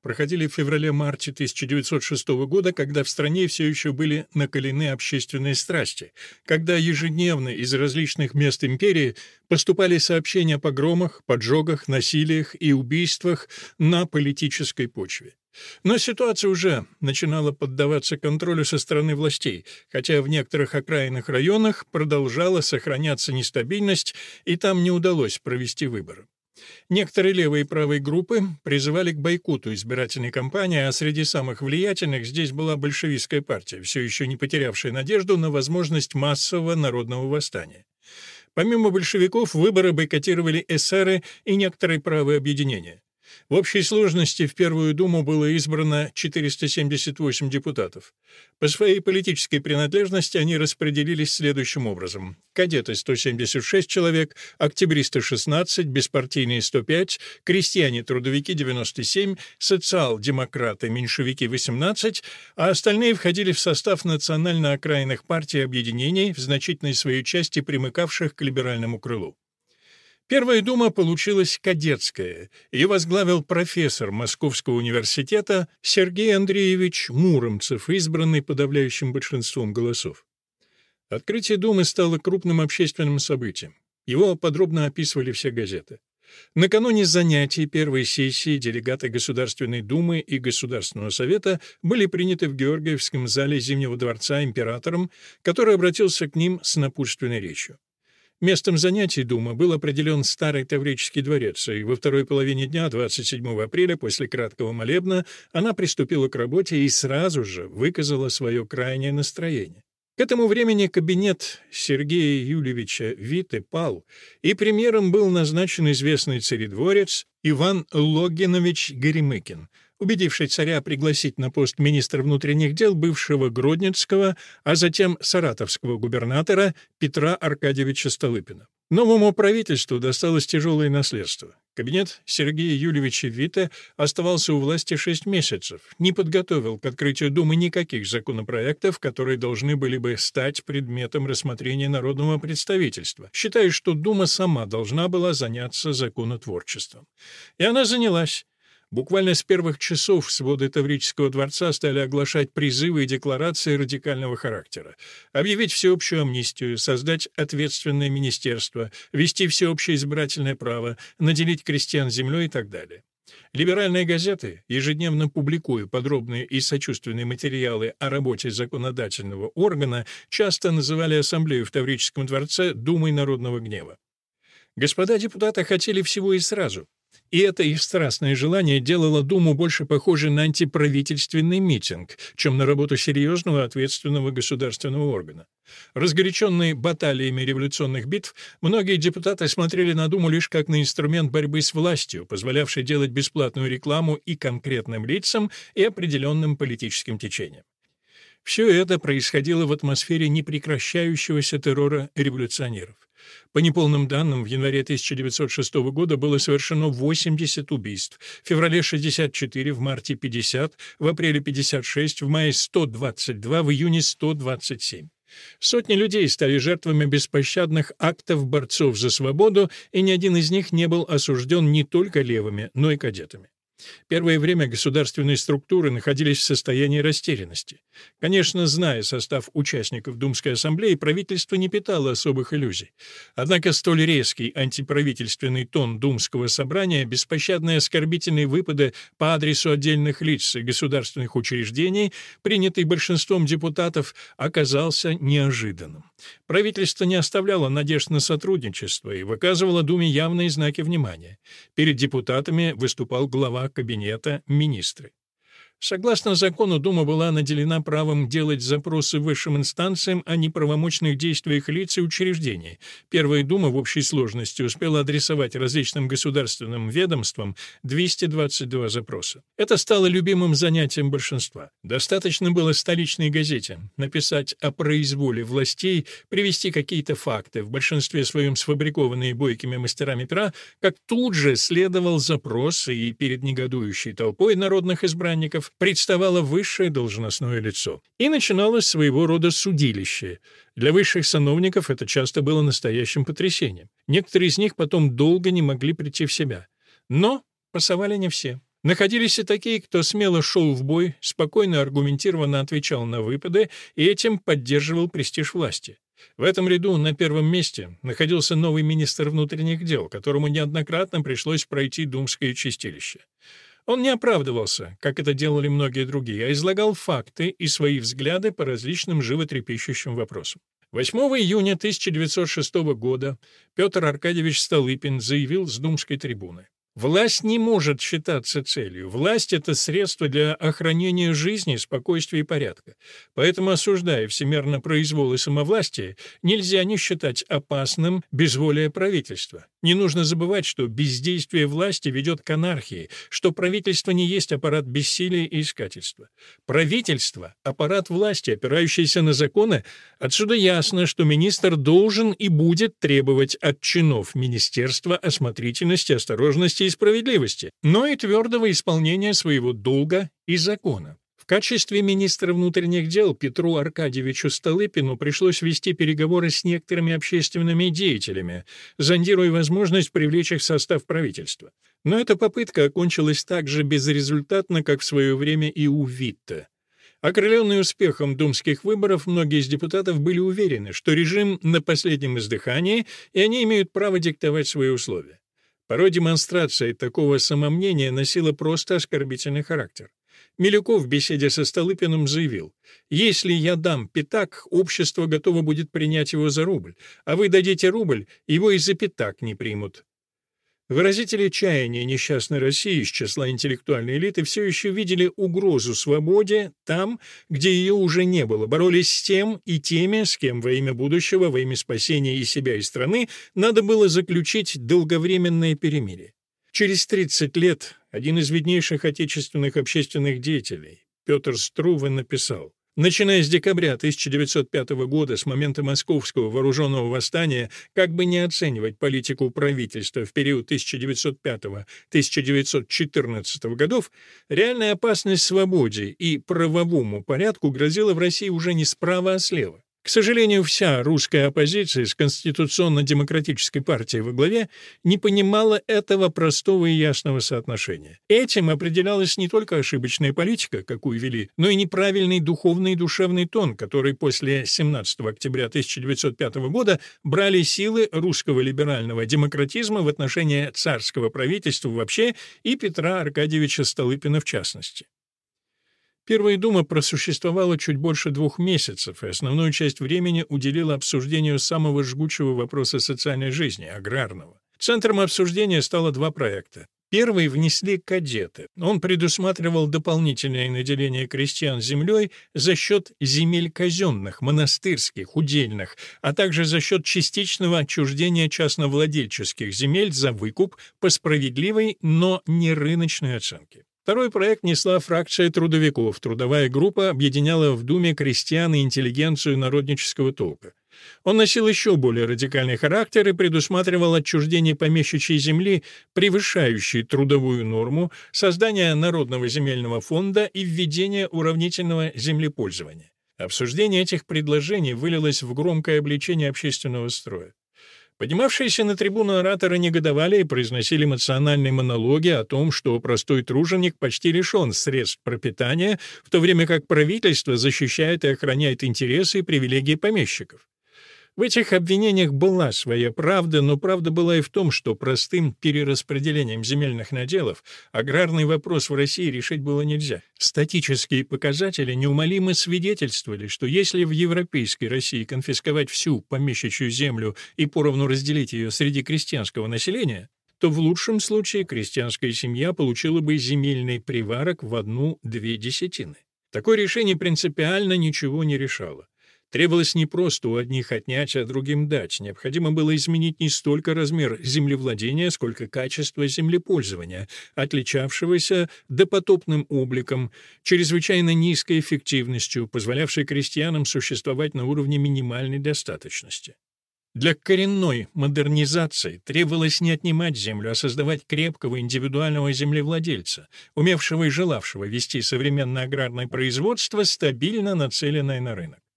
проходили в феврале-марте тысяча девятьсот шестого года, когда в стране все еще были накалены общественные страсти, когда ежедневно из различных мест империи поступали сообщения о погромах, поджогах, насилиях и убийствах на политической почве. Но ситуация уже начинала поддаваться контролю со стороны властей, хотя в некоторых окраинных районах продолжала сохраняться нестабильность, и там не удалось провести выборы. Некоторые левые и правые группы призывали к бойкоту избирательной кампании, а среди самых влиятельных здесь была большевистская партия, все еще не потерявшая надежду на возможность массового народного восстания. Помимо большевиков, выборы бойкотировали эсеры и некоторые правые объединения. В общей сложности в Первую Думу было избрано четыреста семьдесят восемь депутатов. По своей политической принадлежности они распределились следующим образом. Кадеты — сто семьдесят шесть человек, октябристы — шестнадцать, беспартийные — сто пять, крестьяне-трудовики — девяносто семь, социал-демократы, меньшевики — восемнадцать, а остальные входили в состав национально-окраинных партий и объединений, в значительной своей части примыкавших к либеральному крылу. Первая дума получилась кадетская. Ее возглавил профессор Московского университета Сергей Андреевич Муромцев, избранный подавляющим большинством голосов. Открытие думы стало крупным общественным событием. Его подробно описывали все газеты. Накануне занятий первой сессии делегаты Государственной Думы и Государственного Совета были приняты в Георгиевском зале Зимнего дворца императором, который обратился к ним с напутственной речью. Местом занятий Думы был определен Старый Таврический дворец, и во второй половине дня, двадцать седьмого апреля, после краткого молебна, она приступила к работе и сразу же выказала свое крайнее настроение. К этому времени кабинет Сергея Юльевича Виты пал, и премьером был назначен известный царедворец Иван Логинович Горемыкин, убедивший царя пригласить на пост министра внутренних дел бывшего Гродненского, а затем саратовского губернатора Петра Аркадьевича Столыпина. Новому правительству досталось тяжелое наследство. Кабинет Сергея Юльевича Вита оставался у власти шесть месяцев, не подготовил к открытию Думы никаких законопроектов, которые должны были бы стать предметом рассмотрения народного представительства, считая, что Дума сама должна была заняться законотворчеством. И она занялась. Буквально с первых часов своды Таврического дворца стали оглашать призывы и декларации радикального характера. Объявить всеобщую амнистию, создать ответственное министерство, ввести всеобщее избирательное право, наделить крестьян землей и так далее. Либеральные газеты, ежедневно публикуя подробные и сочувственные материалы о работе законодательного органа, часто называли ассамблею в Таврическом дворце «Думой народного гнева». Господа депутаты хотели всего и сразу. И это их страстное желание делало Думу больше похожей на антиправительственный митинг, чем на работу серьезного ответственного государственного органа. Разгоряченные баталиями революционных битв, многие депутаты смотрели на Думу лишь как на инструмент борьбы с властью, позволявший делать бесплатную рекламу и конкретным лицам, и определенным политическим течениям. Все это происходило в атмосфере непрекращающегося террора революционеров. По неполным данным, в январе тысяча девятьсот шестого года было совершено восемьдесят убийств, в феврале шестьдесят четыре, в марте пятьдесят, в апреле пятьдесят шесть, в мае сто двадцать два, в июне сто двадцать семь. Сотни людей стали жертвами беспощадных актов борцов за свободу, и ни один из них не был осужден не только левыми, но и кадетами. Первое время государственные структуры находились в состоянии растерянности. Конечно, зная состав участников Думской ассамблеи, правительство не питало особых иллюзий. Однако столь резкий антиправительственный тон Думского собрания, беспощадные оскорбительные выпады по адресу отдельных лиц и государственных учреждений, принятый большинством депутатов, оказался неожиданным. Правительство не оставляло надежд на сотрудничество и выказывало Думе явные знаки внимания. Перед депутатами выступал глава кабинета министры. Согласно закону, Дума была наделена правом делать запросы высшим инстанциям о неправомочных действиях лиц и учреждений. Первая Дума в общей сложности успела адресовать различным государственным ведомствам двести двадцать два запроса. Это стало любимым занятием большинства. Достаточно было столичной газете написать о произволе властей, привести какие-то факты, в большинстве своем сфабрикованные бойкими мастерами пера, как тут же следовал запрос, и перед негодующей толпой народных избранников представало высшее должностное лицо. И начиналось своего рода судилище. Для высших сановников это часто было настоящим потрясением. Некоторые из них потом долго не могли прийти в себя. Но пасовали не все. Находились и такие, кто смело шел в бой, спокойно аргументированно отвечал на выпады и этим поддерживал престиж власти. В этом ряду на первом месте находился новый министр внутренних дел, которому неоднократно пришлось пройти думское чистилище. Он не оправдывался, как это делали многие другие, а излагал факты и свои взгляды по различным животрепещущим вопросам. восьмого июня тысяча девятьсот шестого года Петр Аркадьевич Столыпин заявил с думской трибуны: «Власть не может считаться целью. Власть — это средство для охранения жизни, спокойствия и порядка. Поэтому, осуждая всемерно произвол и самовластие, нельзя не считать опасным безволие правительства. Не нужно забывать, что бездействие власти ведет к анархии, что правительство не есть аппарат бессилия и искательства. Правительство — аппарат власти, опирающийся на законы. Отсюда ясно, что министр должен и будет требовать от чинов министерства осмотрительности, осторожности и справедливости, но и твердого исполнения своего долга и закона». В качестве министра внутренних дел Петру Аркадьевичу Столыпину пришлось вести переговоры с некоторыми общественными деятелями, зондируя возможность привлечь их в состав правительства. Но эта попытка окончилась так же безрезультатно, как в свое время и у Витте. Окрыленные успехом думских выборов, многие из депутатов были уверены, что режим на последнем издыхании, и они имеют право диктовать свои условия. Порой демонстрация такого самомнения носила просто оскорбительный характер. Милюков в беседе со Столыпиным заявил: «Если я дам пятак, общество готово будет принять его за рубль, а вы дадите рубль, его и за пятак не примут». Выразители чаяния несчастной России из числа интеллектуальной элиты все еще видели угрозу свободе там, где ее уже не было, боролись с тем и теми, с кем во имя будущего, во имя спасения и себя, и страны надо было заключить долговременное перемирие. Через тридцать лет один из виднейших отечественных общественных деятелей, Петр Струве, написал: «Начиная с декабря тысяча девятьсот пятого года, с момента Московского вооруженного восстания, как бы не оценивать политику правительства в период тысяча девятьсот пятого — тысяча девятьсот четырнадцатого годов, реальная опасность свободе и правовому порядку грозила в России уже не справа, а слева. К сожалению, вся русская оппозиция с конституционно-демократической партией во главе не понимала этого простого и ясного соотношения. Этим определялась не только ошибочная политика, какую вели, но и неправильный духовный и душевный тон, который после семнадцатого октября тысяча девятьсот пятого года брали силы русского либерального демократизма в отношении царского правительства вообще и Петра Аркадьевича Столыпина в частности. Первая дума просуществовала чуть больше двух месяцев, и основную часть времени уделила обсуждению самого жгучего вопроса социальной жизни — аграрного. Центром обсуждения стало два проекта. Первый внесли кадеты. Он предусматривал дополнительное наделение крестьян землей за счет земель казенных, монастырских, удельных, а также за счет частичного отчуждения частновладельческих земель за выкуп по справедливой, но не рыночной оценке. Второй проект несла фракция трудовиков. Трудовая группа объединяла в Думе крестьян и интеллигенцию народнического толка. Он носил еще более радикальный характер и предусматривал отчуждение помещичьей земли, превышающей трудовую норму, создание народного земельного фонда и введение уравнительного землепользования. Обсуждение этих предложений вылилось в громкое обличение общественного строя. Поднимавшиеся на трибуну ораторы негодовали и произносили эмоциональные монологи о том, что простой труженик почти лишен средств пропитания, в то время как правительство защищает и охраняет интересы и привилегии помещиков. В этих обвинениях была своя правда, но правда была и в том, что простым перераспределением земельных наделов аграрный вопрос в России решить было нельзя. Статические показатели неумолимо свидетельствовали, что если в европейской России конфисковать всю помещичью землю и поровну разделить ее среди крестьянского населения, то в лучшем случае крестьянская семья получила бы земельный приварок в одну-две десятины. Такое решение принципиально ничего не решало. Требовалось не просто у одних отнять, а другим дать. Необходимо было изменить не столько размер землевладения, сколько качество землепользования, отличавшегося допотопным обликом, чрезвычайно низкой эффективностью, позволявшей крестьянам существовать на уровне минимальной достаточности. Для коренной модернизации требовалось не отнимать землю, а создавать крепкого индивидуального землевладельца, умевшего и желавшего вести современное аграрное производство, стабильно нацеленное на рынок.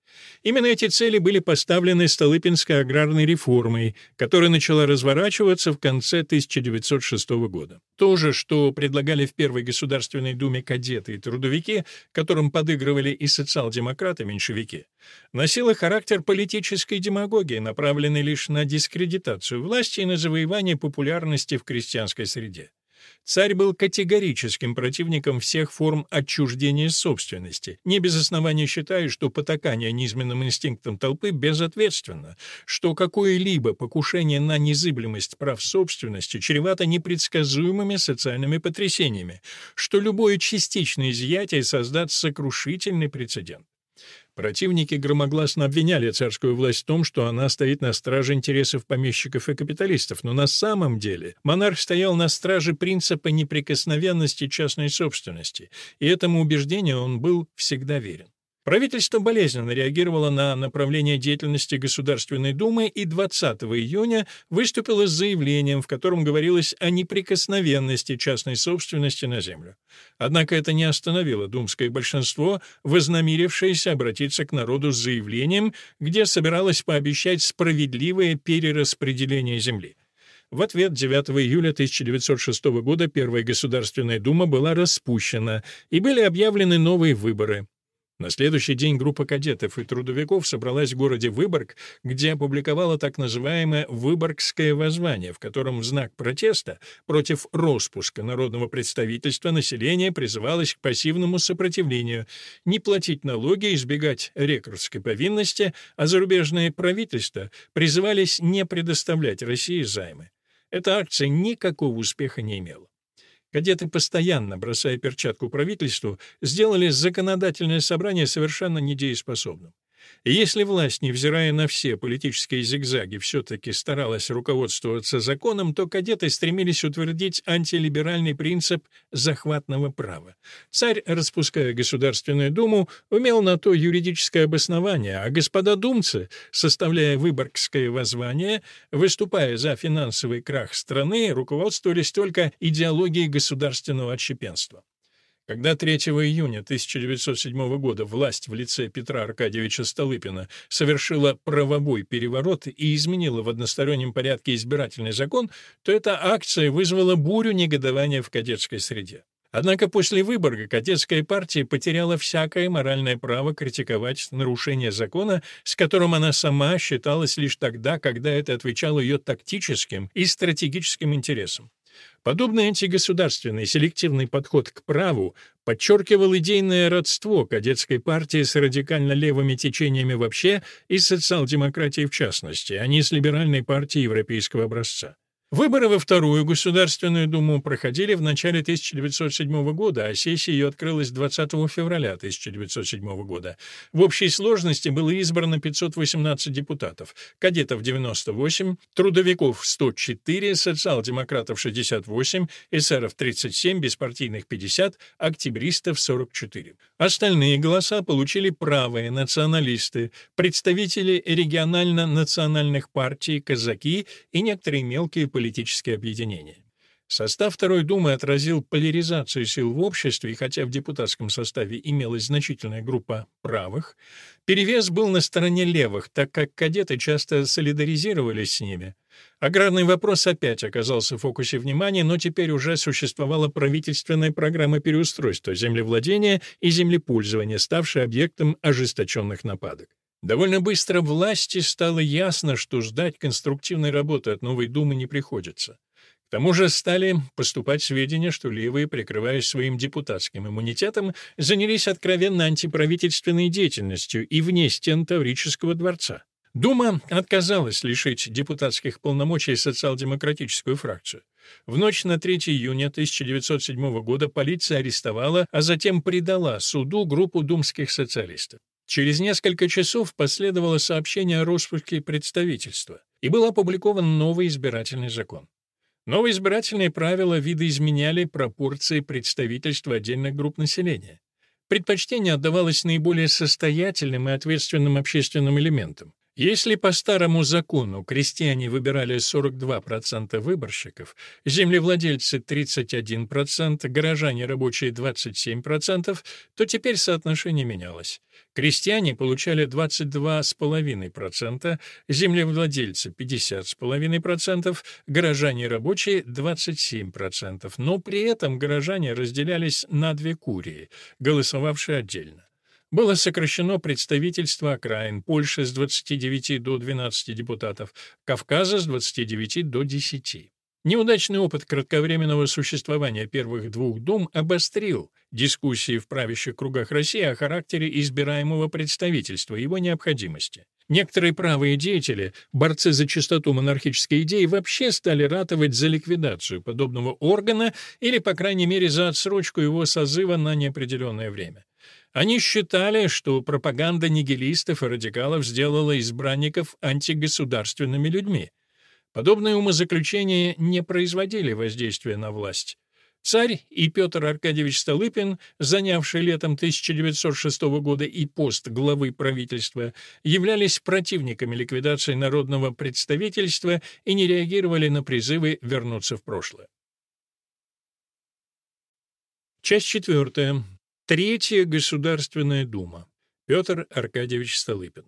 Именно эти цели были поставлены Столыпинской аграрной реформой, которая начала разворачиваться в конце тысяча девятьсот шестого года. То же, что предлагали в Первой Государственной Думе кадеты и трудовики, которым подыгрывали и социал-демократы, меньшевики, носило характер политической демагогии, направленной лишь на дискредитацию власти и на завоевание популярности в крестьянской среде. Царь был категорическим противником всех форм отчуждения собственности, не без основания считая, что потакание низменным инстинктам толпы безответственно, что какое-либо покушение на незыблемость прав собственности чревато непредсказуемыми социальными потрясениями, что любое частичное изъятие создаст сокрушительный прецедент. Противники громогласно обвиняли царскую власть в том, что она стоит на страже интересов помещиков и капиталистов, но на самом деле монарх стоял на страже принципа неприкосновенности частной собственности, и этому убеждению он был всегда верен. Правительство болезненно реагировало на направление деятельности Государственной Думы и двадцатого июня выступило с заявлением, в котором говорилось о неприкосновенности частной собственности на землю. Однако это не остановило думское большинство, вознамерившееся обратиться к народу с заявлением, где собиралось пообещать справедливое перераспределение земли. В ответ девятого июля тысяча девятьсот шестого года Первая Государственная Дума была распущена, и были объявлены новые выборы. На следующий день группа кадетов и трудовиков собралась в городе Выборг, где опубликовала так называемое «Выборгское воззвание», в котором в знак протеста против роспуска народного представительства население призывалось к пассивному сопротивлению, не платить налоги, избегать рекрутской повинности, а зарубежные правительства призывались не предоставлять России займы. Эта акция никакого успеха не имела. Кадеты, постоянно бросая перчатку правительству, сделали законодательное собрание совершенно недееспособным. И если власть, невзирая на все политические зигзаги, все-таки старалась руководствоваться законом, то кадеты стремились утвердить антилиберальный принцип захватного права. Царь, распуская Государственную Думу, имел на то юридическое обоснование, а господа думцы, составляя Выборгское воззвание, выступая за финансовый крах страны, руководствовались только идеологией государственного отщепенства. Когда третьего июня тысяча девятьсот седьмого года власть в лице Петра Аркадьевича Столыпина совершила правовой переворот и изменила в одностороннем порядке избирательный закон, то эта акция вызвала бурю негодования в кадетской среде. Однако после Выборга кадетская партия потеряла всякое моральное право критиковать нарушение закона, с которым она сама считалась лишь тогда, когда это отвечало ее тактическим и стратегическим интересам. Подобный антигосударственный селективный подход к праву подчеркивал идейное родство кадетской партии с радикально левыми течениями вообще и социал-демократией в частности, а не с либеральной партией европейского образца. Выборы во Вторую Государственную Думу проходили в начале тысяча девятьсот седьмого года, а сессия ее открылась двадцатого февраля тысяча девятьсот седьмого года. В общей сложности было избрано пятьсот восемнадцать депутатов, кадетов девяносто восемь, трудовиков сто четыре, социал-демократов шестьдесят восемь, эсеров тридцать семь, беспартийных пятьдесят, октябристов сорок четыре. Остальные голоса получили правые националисты, представители регионально-национальных партий, казаки и некоторые мелкие политические объединения. Состав Второй Думы отразил поляризацию сил в обществе, и хотя в депутатском составе имелась значительная группа правых, перевес был на стороне левых, так как кадеты часто солидаризировались с ними. Аграрный вопрос опять оказался в фокусе внимания, но теперь уже существовала правительственная программа переустройства землевладения и землепользования, ставшая объектом ожесточенных нападок. Довольно быстро власти стало ясно, что ждать конструктивной работы от новой Думы не приходится. К тому же стали поступать сведения, что левые, прикрываясь своим депутатским иммунитетом, занялись откровенно антиправительственной деятельностью и вне стен Таврического дворца. Дума отказалась лишить депутатских полномочий социал-демократическую фракцию. В ночь на третьего июня тысяча девятьсот седьмого года полиция арестовала, а затем предала суду группу думских социалистов. Через несколько часов последовало сообщение о распуске представительства, и был опубликован новый избирательный закон. Новые избирательные правила видоизменяли пропорции представительства отдельных групп населения. Предпочтение отдавалось наиболее состоятельным и ответственным общественным элементам. Если по старому закону крестьяне выбирали сорок два процента выборщиков, землевладельцы тридцать один процент, горожане рабочие двадцать семь процентов, то теперь соотношение менялось. Крестьяне получали двадцать два целых пять десятых процента, землевладельцы пятьдесят целых пять десятых процента, горожане рабочие двадцать семь процентов, но при этом горожане разделялись на две курии, голосовавшие отдельно. Было сокращено представительство окраин: Польши с двадцати девяти до двенадцати депутатов, Кавказа с двадцати девяти до десяти. Неудачный опыт кратковременного существования первых двух дум обострил дискуссии в правящих кругах России о характере избираемого представительства и его необходимости. Некоторые правые деятели, борцы за чистоту монархической идеи, вообще стали ратовать за ликвидацию подобного органа или, по крайней мере, за отсрочку его созыва на неопределенное время. Они считали, что пропаганда нигилистов и радикалов сделала избранников антигосударственными людьми. Подобные умозаключения не производили воздействия на власть. Царь и Петр Аркадьевич Столыпин, занявший летом тысяча девятьсот шестого года и пост главы правительства, являлись противниками ликвидации народного представительства и не реагировали на призывы вернуться в прошлое. Часть четвертая. Третья Государственная Дума. Петр Аркадьевич Столыпин.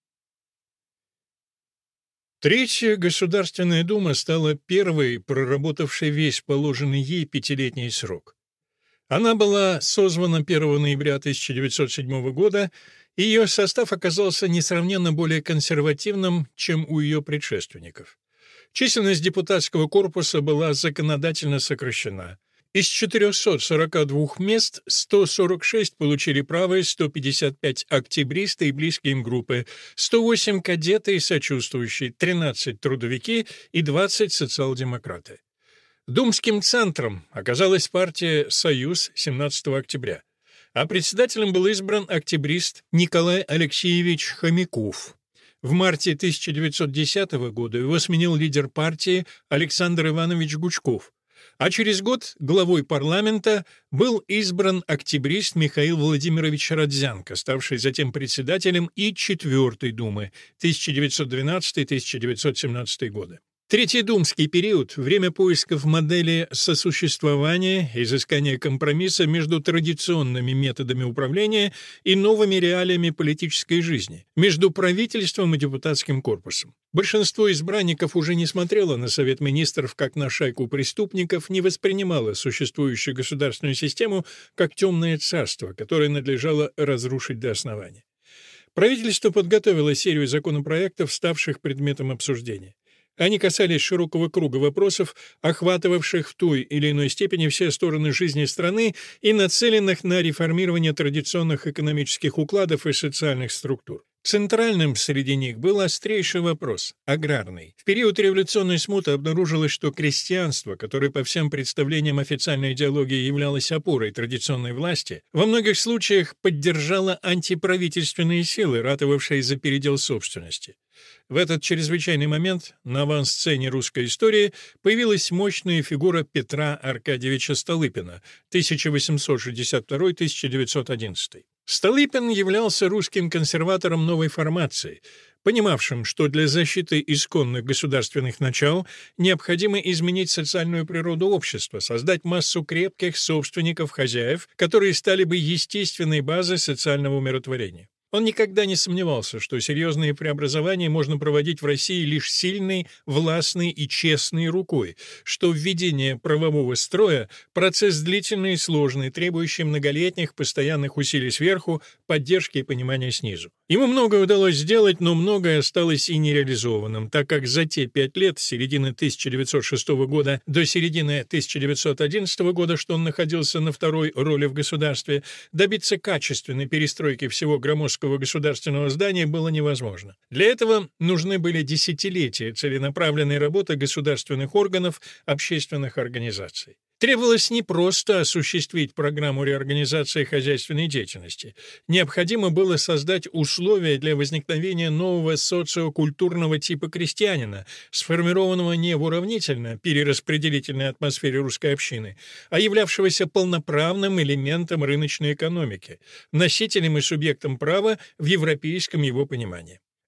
Третья Государственная Дума стала первой, проработавшей весь положенный ей пятилетний срок. Она была созвана первого ноября тысяча девятьсот седьмого года, и ее состав оказался несравненно более консервативным, чем у ее предшественников. Численность депутатского корпуса была законодательно сокращена. Из четырехсот сорока двух мест сто сорок шесть получили правые, сто пятьдесят пять октябристы и близкие им группы, сто восемь кадеты и сочувствующие, тринадцать трудовики и двадцать социал-демократы. Думским центром оказалась партия «Союз» семнадцатого октября, а председателем был избран октябрист Николай Алексеевич Хомяков. В марте тысяча девятьсот десятого года его сменил лидер партии Александр Иванович Гучков, а через год главой парламента был избран октябрист Михаил Владимирович Родзянко, ставший затем председателем и Четвертой Думы тысяча девятьсот двенадцатый — тысяча девятьсот семнадцатый годы. Третий думский период — время поисков модели сосуществования, изыскания компромисса между традиционными методами управления и новыми реалиями политической жизни, между правительством и депутатским корпусом. Большинство избранников уже не смотрело на Совет Министров как на шайку преступников, не воспринимало существующую государственную систему как темное царство, которое надлежало разрушить до основания. Правительство подготовило серию законопроектов, ставших предметом обсуждения. Они касались широкого круга вопросов, охватывавших в той или иной степени все стороны жизни страны и нацеленных на реформирование традиционных экономических укладов и социальных структур. Центральным среди них был острейший вопрос — аграрный. В период революционной смуты обнаружилось, что крестьянство, которое по всем представлениям официальной идеологии являлось опорой традиционной власти, во многих случаях поддержало антиправительственные силы, ратовавшие за передел собственности. В этот чрезвычайный момент на авансцене русской истории появилась мощная фигура Петра Аркадьевича Столыпина тысяча восемьсот шестьдесят второй — тысяча девятьсот одиннадцатый. Столыпин являлся русским консерватором новой формации, понимавшим, что для защиты исконных государственных начал необходимо изменить социальную природу общества, создать массу крепких собственников-хозяев, которые стали бы естественной базой социального умиротворения. Он никогда не сомневался, что серьезные преобразования можно проводить в России лишь сильной, властной и честной рукой, что введение правового строя – процесс длительный и сложный, требующий многолетних постоянных усилий сверху, поддержки и понимания снизу. Ему многое удалось сделать, но многое осталось и нереализованным, так как за те пять лет, с середины тысяча девятьсот шестого года до середины тысяча девятьсот одиннадцатого года, что он находился на второй роли в государстве, добиться качественной перестройки всего громоздкого государственного здания было невозможно. Для этого нужны были десятилетия целенаправленной работы государственных органов, общественных организаций. Требовалось не просто осуществить программу реорганизации хозяйственной деятельности. Необходимо было создать условия для возникновения нового социокультурного типа крестьянина, сформированного не в уравнительно перераспределительной атмосфере русской общины, а являвшегося полноправным элементом рыночной экономики, носителем и субъектом права в европейском его понимании.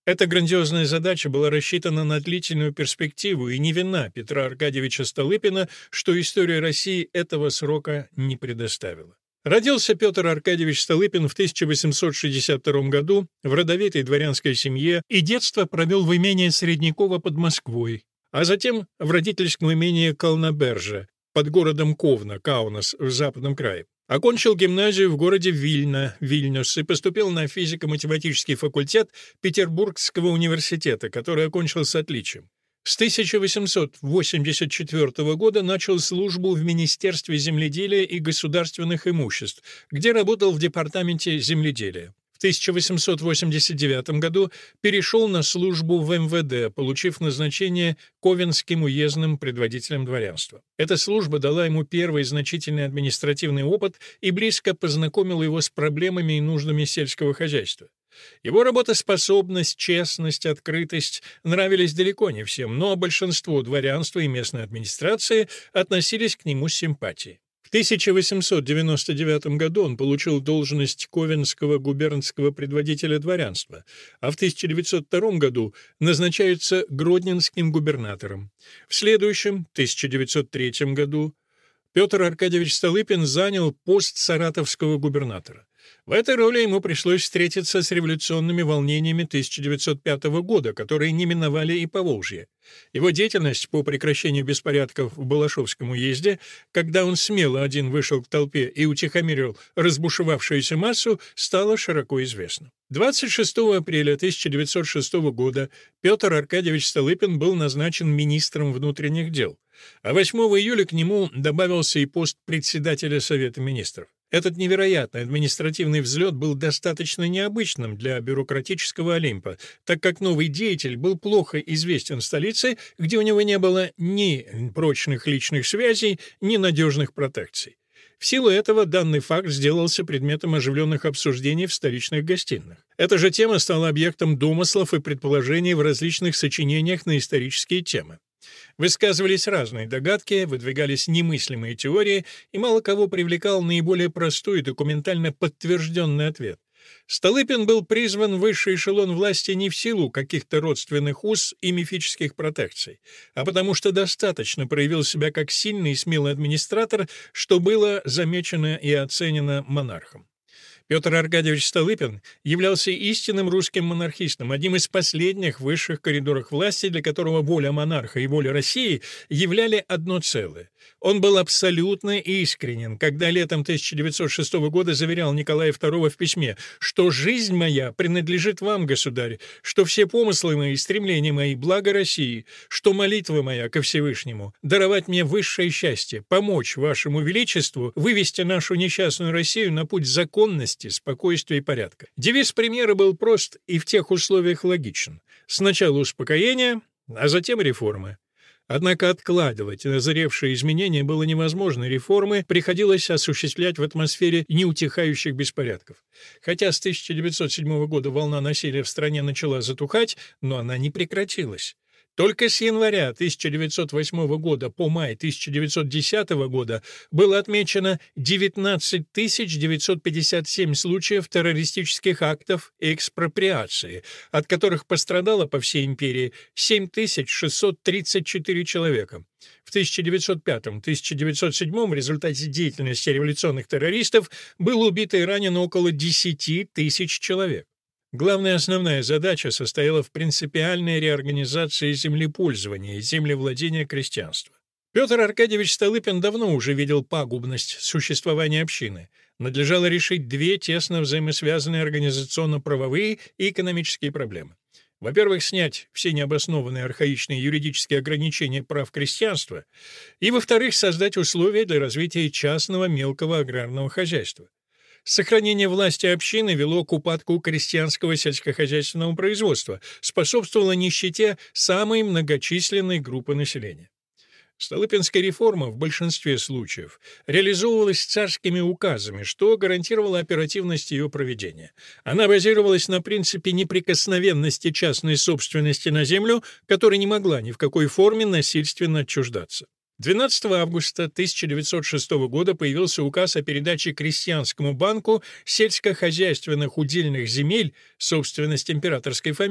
Эта грандиозная задача была рассчитана на длительную перспективу, и не вина Петра Аркадьевича Столыпина, что история России этого срока не предоставила. Родился Петр Аркадьевич Столыпин в тысяча восемьсот шестьдесят втором году в родовитой дворянской семье и детство провел в имении Среднякова под Москвой, а затем в родительском имении Калнаберже под городом Ковна, Каунас, в Западном крае. Окончил гимназию в городе Вильна, Вильнюс, и поступил на физико-математический факультет Петербургского университета, который окончил с отличием. С тысяча восемьсот восемьдесят четвёртого года начал службу в Министерстве земледелия и государственных имуществ, где работал в департаменте земледелия. В тысяча восемьсот восемьдесят девятом году перешел на службу в эм вэ дэ, получив назначение ковенским уездным предводителем дворянства. Эта служба дала ему первый значительный административный опыт и близко познакомила его с проблемами и нуждами сельского хозяйства. Его работоспособность, честность, открытость нравились далеко не всем, но большинство дворянства и местной администрации относились к нему с симпатией. В тысяча восемьсот девяносто девятом году он получил должность ковенского губернского предводителя дворянства, а в тысяча девятьсот втором году назначается гродненским губернатором. В следующем, тысяча девятьсот третьем году, Петр Аркадьевич Столыпин занял пост саратовского губернатора. В этой роли ему пришлось встретиться с революционными волнениями тысяча девятьсот пятого года, которые не миновали и Поволжье. Его деятельность по прекращению беспорядков в Балашовском уезде, когда он смело один вышел к толпе и утихомирил разбушевавшуюся массу, стала широко известна. двадцать шестого апреля тысяча девятьсот шестого года Петр Аркадьевич Столыпин был назначен министром внутренних дел, а восьмого июля к нему добавился и пост председателя Совета министров. Этот невероятный административный взлет был достаточно необычным для бюрократического Олимпа, так как новый деятель был плохо известен в столице, где у него не было ни прочных личных связей, ни надежных протекций. В силу этого данный факт сделался предметом оживленных обсуждений в столичных гостиных. Эта же тема стала объектом домыслов и предположений в различных сочинениях на исторические темы. Высказывались разные догадки, выдвигались немыслимые теории, и мало кого привлекал наиболее простой и документально подтвержденный ответ. Столыпин был призван в высший эшелон власти не в силу каких-то родственных уз и мифических протекций, а потому что достаточно проявил себя как сильный и смелый администратор, что было замечено и оценено монархом. Петр Аркадьевич Столыпин являлся истинным русским монархистом, одним из последних высших коридоров власти, для которого воля монарха и воля России являли одно целое. Он был абсолютно искренен, когда летом тысяча девятьсот шестого года заверял Николая второго в письме, что «жизнь моя принадлежит вам, государь, что все помыслы мои, стремления мои, благо России, что молитва моя ко Всевышнему, даровать мне высшее счастье, помочь вашему величеству вывести нашу несчастную Россию на путь законности, спокойствия и порядка». Девиз премьера был прост и в тех условиях логичен. Сначала успокоение, а затем реформы. Однако откладывать назревшие изменения было невозможно, реформы приходилось осуществлять в атмосфере неутихающих беспорядков. Хотя с тысяча девятьсот седьмого года волна насилия в стране начала затухать, но она не прекратилась. Только с января тысяча девятьсот восьмого года по май тысяча девятьсот десятого года было отмечено девятнадцать тысяч девятьсот пятьдесят семь случаев террористических актов и экспроприации, от которых пострадало по всей империи семь тысяч шестьсот тридцать четыре человека. В тысяча девятьсот пятом — тысяча девятьсот седьмом в результате деятельности революционных террористов было убито и ранено около десять тысяч человек. Главная основная задача состояла в принципиальной реорганизации землепользования и землевладения крестьянства. Петр Аркадьевич Столыпин давно уже видел пагубность существования общины. Надлежало решить две тесно взаимосвязанные организационно-правовые и экономические проблемы. Во-первых, снять все необоснованные архаичные юридические ограничения прав крестьянства, и, во-вторых, создать условия для развития частного мелкого аграрного хозяйства. Сохранение власти общины вело к упадку крестьянского сельскохозяйственного производства, способствовало нищете самой многочисленной группы населения. Столыпинская реформа в большинстве случаев реализовывалась царскими указами, что гарантировало оперативность ее проведения. Она базировалась на принципе неприкосновенности частной собственности на землю, которая не могла ни в какой форме насильственно отчуждаться. двенадцатого августа тысяча девятьсот шестого года появился указ о передаче Крестьянскому банку сельскохозяйственных удельных земель, собственность императорской фамилии.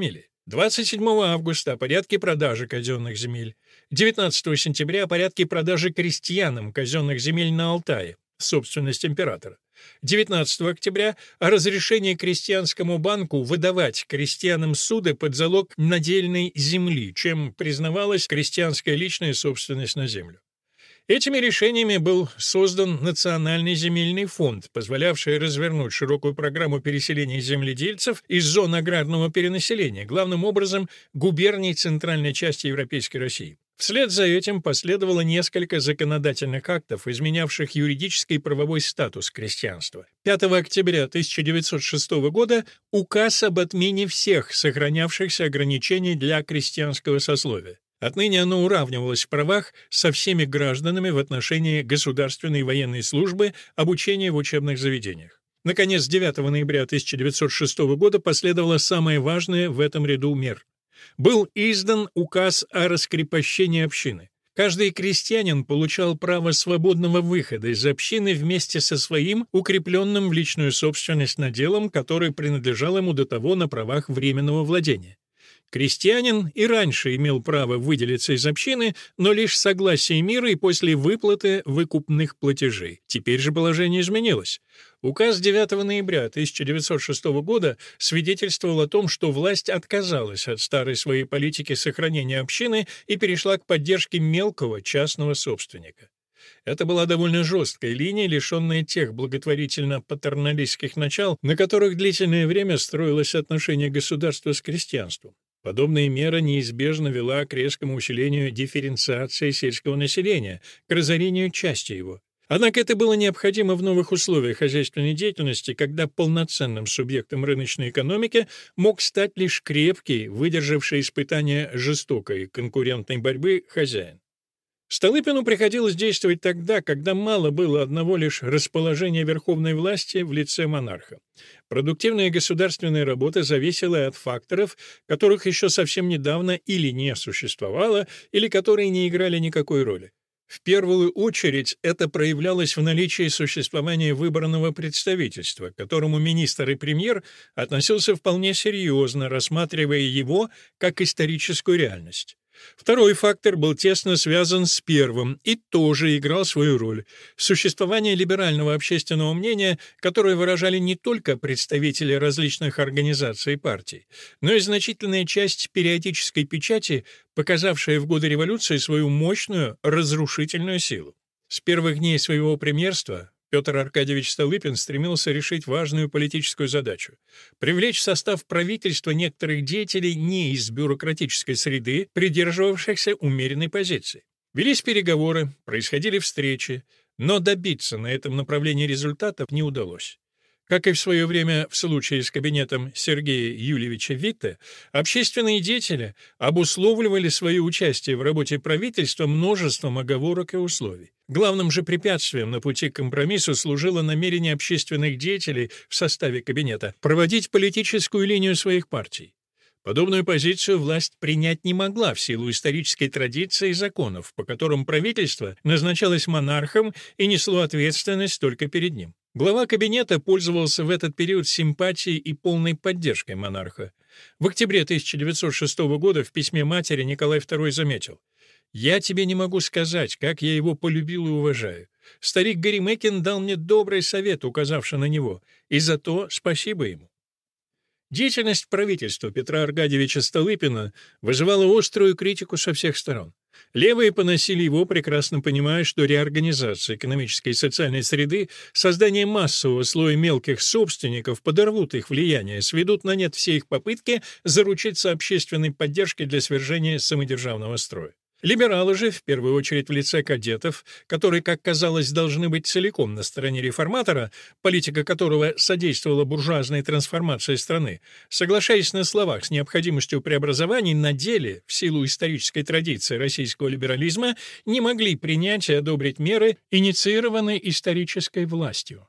двадцать седьмого августа о порядке продажи казенных земель. девятнадцатого сентября о порядке продажи крестьянам казенных земель на Алтае, собственность императора. девятнадцатого октября о разрешении крестьянскому банку выдавать крестьянам суды под залог надельной земли, чем признавалась крестьянская личная собственность на землю. Этими решениями был создан Национальный земельный фонд, позволявший развернуть широкую программу переселения земледельцев из зон аграрного перенаселения, главным образом губерний центральной части Европейской России. Вслед за этим последовало несколько законодательных актов, изменявших юридический и правовой статус крестьянства. пятого октября тысяча девятьсот шестого года указ об отмене всех сохранявшихся ограничений для крестьянского сословия. Отныне оно уравнивалось в правах со всеми гражданами в отношении государственной и военной службы, обучения в учебных заведениях. Наконец, девятого ноября тысяча девятьсот шестого года последовало самое важное в этом ряду мер. Был издан указ о раскрепощении общины. Каждый крестьянин получал право свободного выхода из общины вместе со своим укрепленным в личную собственность наделом, который принадлежал ему до того на правах временного владения. Крестьянин и раньше имел право выделиться из общины, но лишь с согласия мира и после выплаты выкупных платежей. Теперь же положение изменилось. Указ девятого ноября тысяча девятьсот шестого года свидетельствовал о том, что власть отказалась от старой своей политики сохранения общины и перешла к поддержке мелкого частного собственника. Это была довольно жесткая линия, лишенная тех благотворительно-патерналистских начал, на которых длительное время строилось отношение государства с крестьянством. Подобная мера неизбежно вела к резкому усилению дифференциации сельского населения, к разорению части его. Однако это было необходимо в новых условиях хозяйственной деятельности, когда полноценным субъектом рыночной экономики мог стать лишь крепкий, выдержавший испытания жестокой конкурентной борьбы хозяин. Столыпину приходилось действовать тогда, когда мало было одного лишь расположения верховной власти в лице монарха. Продуктивная государственная работа зависела от факторов, которых еще совсем недавно или не существовало, или которые не играли никакой роли. В первую очередь это проявлялось в наличии существования выборного представительства, к которому министр и премьер относился вполне серьезно, рассматривая его как историческую реальность. Второй фактор был тесно связан с первым и тоже играл свою роль. Существование либерального общественного мнения, которое выражали не только представители различных организаций и партий, но и значительная часть периодической печати, показавшая в годы революции свою мощную разрушительную силу. С первых дней своего премьерства Петр Аркадьевич Столыпин стремился решить важную политическую задачу — привлечь в состав правительства некоторых деятелей не из бюрократической среды, придерживавшихся умеренной позиции. Велись переговоры, происходили встречи, но добиться на этом направлении результатов не удалось. Как и в свое время в случае с кабинетом Сергея Юльевича Витте, общественные деятели обусловливали свое участие в работе правительства множеством оговорок и условий. Главным же препятствием на пути к компромиссу служило намерение общественных деятелей в составе кабинета проводить политическую линию своих партий. Подобную позицию власть принять не могла в силу исторической традиции и законов, по которым правительство назначалось монархом и несло ответственность только перед ним. Глава кабинета пользовался в этот период симпатией и полной поддержкой монарха. В октябре тысяча девятьсот шестого года в письме матери Николай второй заметил: «Я тебе не могу сказать, как я его полюбил и уважаю. Старик Горемыкин дал мне добрый совет, указавший на него, и за то спасибо ему». Деятельность правительства Петра Аркадьевича Столыпина вызывала острую критику со всех сторон. Левые поносили его, прекрасно понимая, что реорганизация экономической и социальной среды, создание массового слоя мелких собственников подорвут их влияние, сведут на нет все их попытки заручиться общественной поддержкой для свержения самодержавного строя. Либералы же, в первую очередь в лице кадетов, которые, как казалось, должны быть целиком на стороне реформатора, политика которого содействовала буржуазной трансформации страны, соглашаясь на словах с необходимостью преобразований, на деле, в силу исторической традиции российского либерализма, не могли принять и одобрить меры, инициированные исторической властью.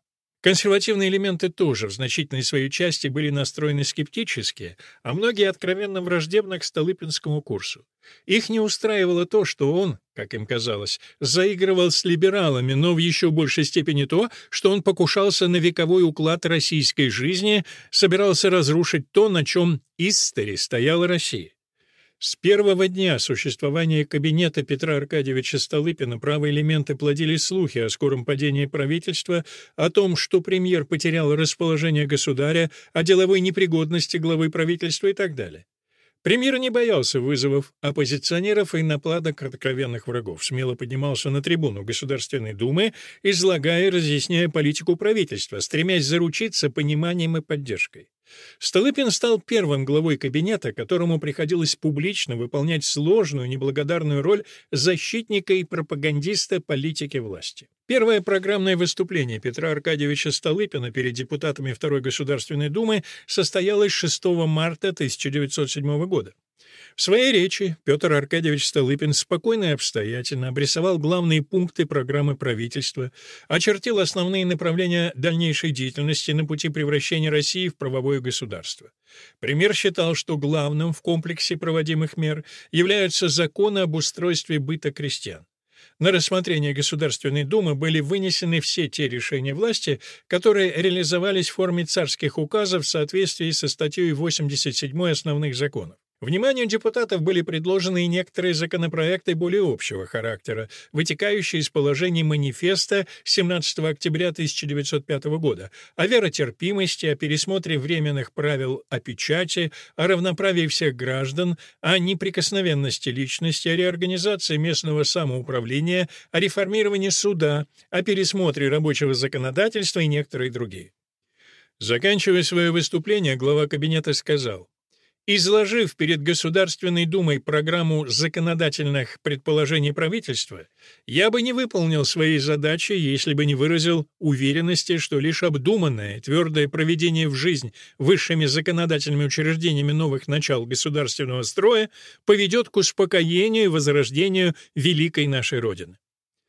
Консервативные элементы тоже в значительной своей части были настроены скептически, а многие откровенно враждебно к Столыпинскому курсу. Их не устраивало то, что он, как им казалось, заигрывал с либералами, но в еще большей степени то, что он покушался на вековой уклад российской жизни, собирался разрушить то, на чем истори стояла Россия. С первого дня существования кабинета Петра Аркадьевича Столыпина правые элементы плодили слухи о скором падении правительства, о том, что премьер потерял расположение государя, о деловой непригодности главы правительства и так далее. Премьер не боялся вызовов оппозиционеров и нападок откровенных врагов, смело поднимался на трибуну Государственной Думы, излагая и разъясняя политику правительства, стремясь заручиться пониманием и поддержкой. Столыпин стал первым главой кабинета, которому приходилось публично выполнять сложную, неблагодарную роль защитника и пропагандиста политики власти. Первое программное выступление Петра Аркадьевича Столыпина перед депутатами Второй Государственной Думы состоялось шестого марта тысяча девятьсот седьмого года. В своей речи Петр Аркадьевич Столыпин спокойно и обстоятельно обрисовал главные пункты программы правительства, очертил основные направления дальнейшей деятельности на пути превращения России в правовое государство. Премьер считал, что главным в комплексе проводимых мер являются законы об устройстве быта крестьян. На рассмотрение Государственной Думы были вынесены все те решения власти, которые реализовались в форме царских указов в соответствии со статьей восемьдесят седьмой основных законов. Вниманию депутатов были предложены и некоторые законопроекты более общего характера, вытекающие из положений манифеста семнадцатого октября тысяча девятьсот пятого года о веротерпимости, о пересмотре временных правил о печати, о равноправии всех граждан, о неприкосновенности личности, о реорганизации местного самоуправления, о реформировании суда, о пересмотре рабочего законодательства и некоторые другие. Заканчивая свое выступление, глава кабинета сказал: «Изложив перед Государственной Думой программу законодательных предположений правительства, я бы не выполнил своей задачи, если бы не выразил уверенности, что лишь обдуманное, твердое проведение в жизнь высшими законодательными учреждениями новых начал государственного строя поведет к успокоению и возрождению великой нашей Родины».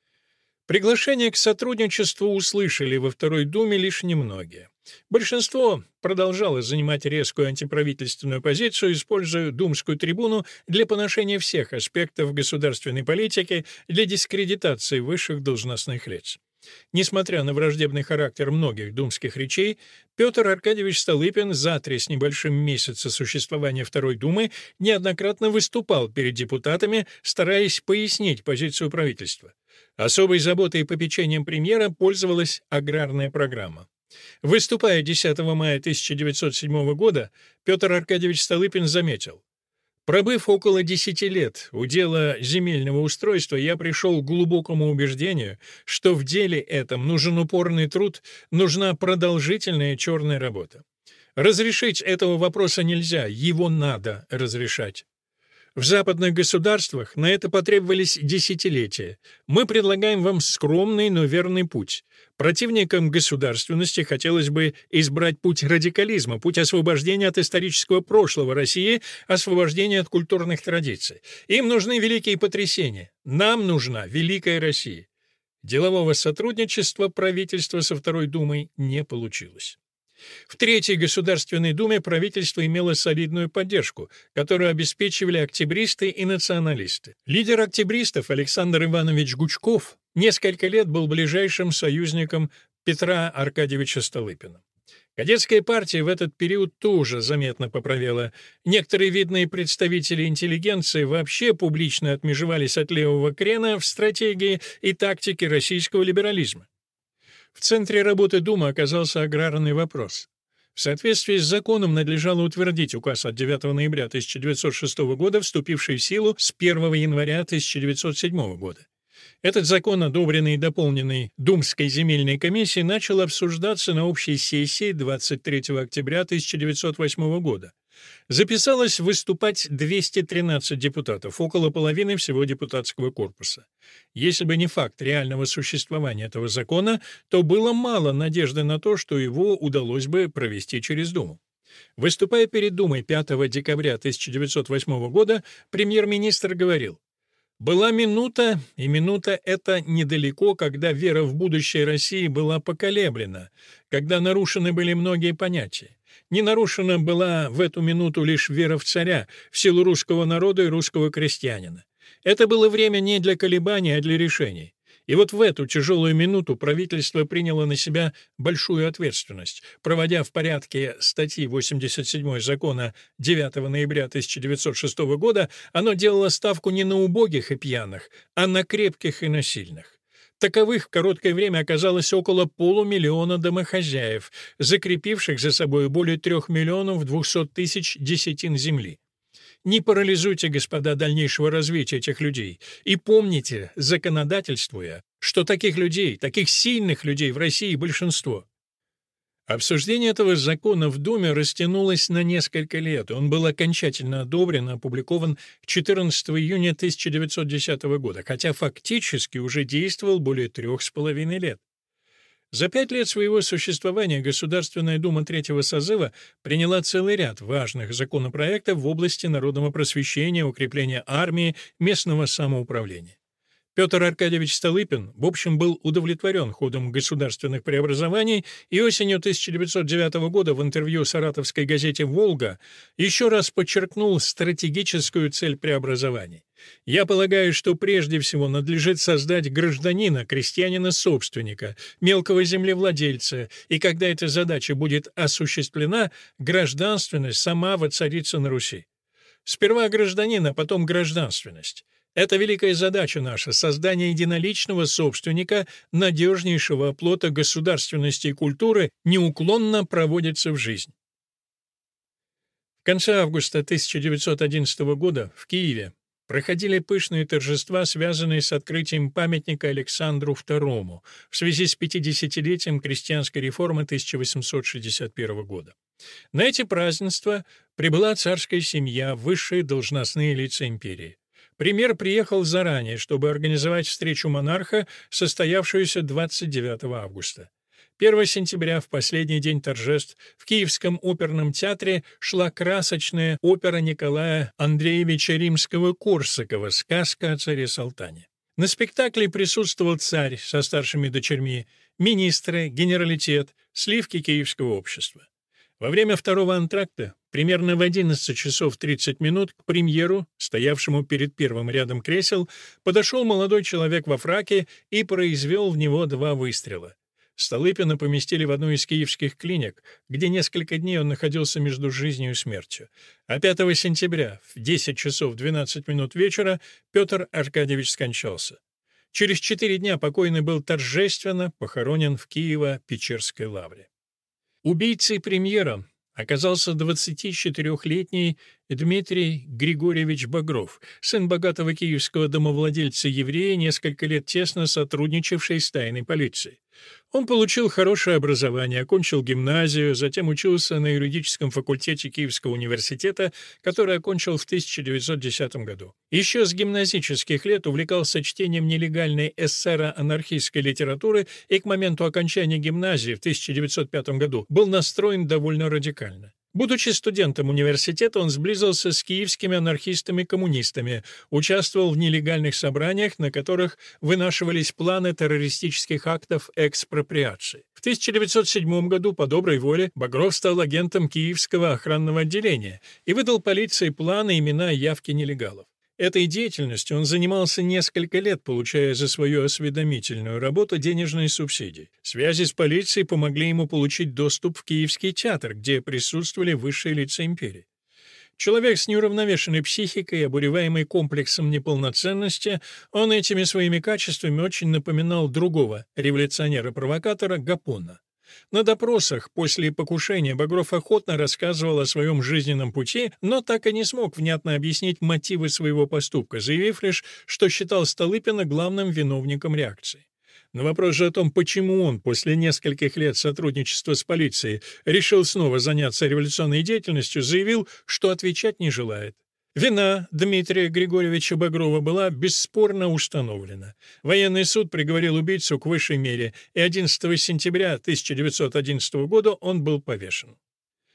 Приглашение к сотрудничеству услышали во Второй Думе лишь немногие. Большинство продолжало занимать резкую антиправительственную позицию, используя думскую трибуну для поношения всех аспектов государственной политики, для дискредитации высших должностных лиц. Несмотря на враждебный характер многих думских речей, Петр Аркадьевич Столыпин за три с небольшим месяца существования Второй Думы неоднократно выступал перед депутатами, стараясь пояснить позицию правительства. Особой заботой и попечением премьера пользовалась аграрная программа. Выступая десятого мая тысяча девятьсот седьмого года, Петр Аркадьевич Столыпин заметил: «Пробыв около десяти лет у дела земельного устройства, я пришел к глубокому убеждению, что в деле этом нужен упорный труд, нужна продолжительная черная работа. Разрешить этого вопроса нельзя, его надо разрешать. В западных государствах на это потребовались десятилетия. Мы предлагаем вам скромный, но верный путь. Противникам государственности хотелось бы избрать путь радикализма, путь освобождения от исторического прошлого России, освобождения от культурных традиций. Им нужны великие потрясения. Нам нужна великая Россия». Делового сотрудничества правительства со Второй Думой не получилось. В Третьей Государственной Думе правительство имело солидную поддержку, которую обеспечивали октябристы и националисты. Лидер октябристов Александр Иванович Гучков несколько лет был ближайшим союзником Петра Аркадьевича Столыпина. Кадетская партия в этот период тоже заметно поправела. Некоторые видные представители интеллигенции вообще публично отмежевались от левого крена в стратегии и тактике российского либерализма. В центре работы Думы оказался аграрный вопрос. В соответствии с законом надлежало утвердить указ от девятого ноября тысяча девятьсот шестого года, вступивший в силу с первого января тысяча девятьсот седьмого года. Этот закон, одобренный и дополненный Думской земельной комиссией, начал обсуждаться на общей сессии двадцать третьего октября тысяча девятьсот восьмого года. Записалось выступать двести тринадцать депутатов, около половины всего депутатского корпуса. Если бы не факт реального существования этого закона, то было мало надежды на то, что его удалось бы провести через Думу. Выступая перед Думой пятого декабря тысяча девятьсот восьмого года, премьер-министр говорил: Была минута, и минута эта недалеко, когда вера в будущее России была поколеблена, когда нарушены были многие понятия. Не нарушена была в эту минуту лишь вера в царя, в силу русского народа и русского крестьянина. Это было время не для колебаний, а для решений. И вот в эту тяжелую минуту правительство приняло на себя большую ответственность, проводя в порядке статьи восемьдесят седьмой закона девятого ноября тысяча девятьсот шестого года, оно делало ставку не на убогих и пьяных, а на крепких и на сильных. Таковых в короткое время оказалось около полумиллиона домохозяев, закрепивших за собой более трех миллионов двухсот тысяч десятин земли. Не парализуйте, господа, дальнейшего развития этих людей. И помните, законодательствуя, что таких людей, таких сильных людей в России большинство. Обсуждение этого закона в Думе растянулось на несколько лет. Он был окончательно одобрен и опубликован четырнадцатого июня тысяча девятьсот десятого года, хотя фактически уже действовал более трех с половиной лет. За пять лет своего существования Государственная Дума третьего созыва приняла целый ряд важных законопроектов в области народного просвещения, укрепления армии, местного самоуправления. Петр Аркадьевич Столыпин, в общем, был удовлетворен ходом государственных преобразований и осенью тысяча девятьсот девятого года в интервью саратовской газете «Волга» еще раз подчеркнул стратегическую цель преобразований. «Я полагаю, что прежде всего надлежит создать гражданина, крестьянина-собственника, мелкого землевладельца, и когда эта задача будет осуществлена, гражданственность сама воцарится на Руси. Сперва гражданин, а потом гражданственность. Это великая задача наша — создание единоличного собственника, надежнейшего оплота государственности и культуры, неуклонно проводится в жизнь». В конце августа тысяча девятьсот одиннадцатого года в Киеве проходили пышные торжества, связанные с открытием памятника Александру второму в связи с пятидесятилетием крестьянской реформы тысяча восемьсот шестьдесят первого года. На эти празднества прибыла царская семья, высшие должностные лица империи. Премьер приехал заранее, чтобы организовать встречу монарха, состоявшуюся двадцать девятого августа. первого сентября, в последний день торжеств, в Киевском оперном театре шла красочная опера Николая Андреевича Римского-Корсакова «Сказка о царе Салтане». На спектакле присутствовал царь со старшими дочерьми, министры, генералитет, сливки киевского общества. Во время второго антракта, примерно в одиннадцать часов тридцать минут, к премьеру, стоявшему перед первым рядом кресел, подошел молодой человек во фраке и произвел в него два выстрела. Столыпина поместили в одну из киевских клиник, где несколько дней он находился между жизнью и смертью. А пятого сентября в десять часов двенадцать минут вечера Петр Аркадьевич скончался. Через четыре дня покойный был торжественно похоронен в Киево-Печерской лавре. Убийцей премьера оказался двадцатичетырехлетний Дмитрий Григорьевич Багров, сын богатого киевского домовладельца-еврея, несколько лет тесно сотрудничавший с тайной полицией. Он получил хорошее образование, окончил гимназию, затем учился на юридическом факультете Киевского университета, который окончил в тысяча девятьсот десятом году. Еще с гимназических лет увлекался чтением нелегальной эсеро-анархистской литературы и к моменту окончания гимназии в тысяча девятьсот пятом году был настроен довольно радикально. Будучи студентом университета, он сблизился с киевскими анархистами-коммунистами, участвовал в нелегальных собраниях, на которых вынашивались планы террористических актов экспроприации. В тысяча девятьсот седьмом году по доброй воле Багров стал агентом Киевского охранного отделения и выдал полиции планы, имена и явки нелегалов. Этой деятельностью он занимался несколько лет, получая за свою осведомительную работу денежные субсидии. Связи с полицией помогли ему получить доступ в Киевский театр, где присутствовали высшие лица империи. Человек с неуравновешенной психикой, обуреваемый комплексом неполноценности, он этими своими качествами очень напоминал другого революционера-провокатора Гапона. На допросах после покушения Багров охотно рассказывал о своем жизненном пути, но так и не смог внятно объяснить мотивы своего поступка, заявив лишь, что считал Столыпина главным виновником реакции. На вопрос же о том, почему он после нескольких лет сотрудничества с полицией решил снова заняться революционной деятельностью, заявил, что отвечать не желает. Вина Дмитрия Григорьевича Багрова была бесспорно установлена. Военный суд приговорил убийцу к высшей мере, и одиннадцатого сентября тысяча девятьсот одиннадцатого года он был повешен.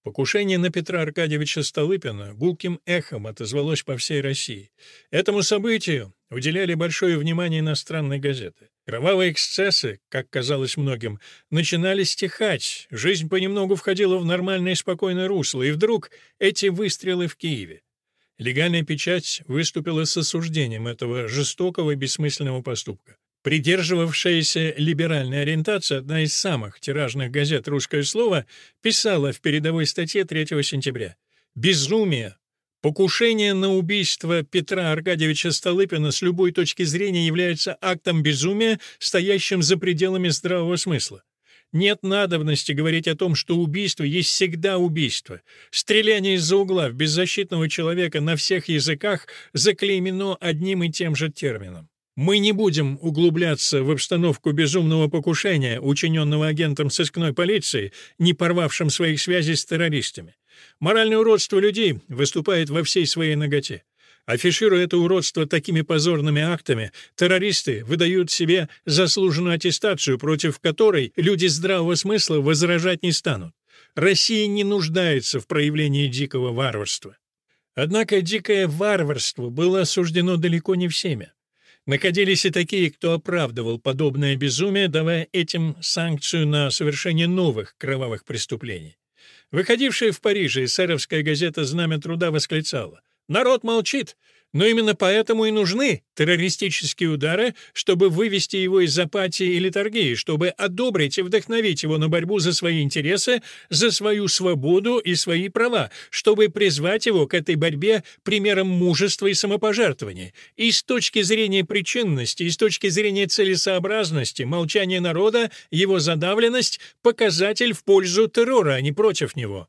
Покушение на Петра Аркадьевича Столыпина гулким эхом отозвалось по всей России. Этому событию уделяли большое внимание иностранные газеты. Кровавые эксцессы, как казалось многим, начинали стихать, жизнь понемногу входила в нормальное и спокойное русло, и вдруг эти выстрелы в Киеве. Легальная печать выступила с осуждением этого жестокого и бессмысленного поступка. Придерживавшаяся либеральной ориентации, одна из самых тиражных газет «Русское слово» писала в передовой статье третьего сентября: «Безумие, покушение на убийство Петра Аркадьевича Столыпина с любой точки зрения является актом безумия, стоящим за пределами здравого смысла. Нет надобности говорить о том, что убийство есть всегда убийство. Стреляние из-за угла в беззащитного человека на всех языках заклеймено одним и тем же термином. Мы не будем углубляться в обстановку безумного покушения, учиненного агентом сыскной полиции, не порвавшим своих связей с террористами. Моральное уродство людей выступает во всей своей наготе. Афишируя это уродство такими позорными актами, террористы выдают себе заслуженную аттестацию, против которой люди здравого смысла возражать не станут. Россия не нуждается в проявлении дикого варварства». Однако дикое варварство было осуждено далеко не всеми. Находились и такие, кто оправдывал подобное безумие, давая этим санкцию на совершение новых кровавых преступлений. Выходившая в Париже эсеровская газета «Знамя труда» восклицала: «Народ молчит, но именно поэтому и нужны террористические удары, чтобы вывести его из апатии и летаргии, чтобы одобрить и вдохновить его на борьбу за свои интересы, за свою свободу и свои права, чтобы призвать его к этой борьбе примером мужества и самопожертвования. И с точки зрения причинности, и с точки зрения целесообразности, молчание народа, его задавленность — показатель в пользу террора, а не против него».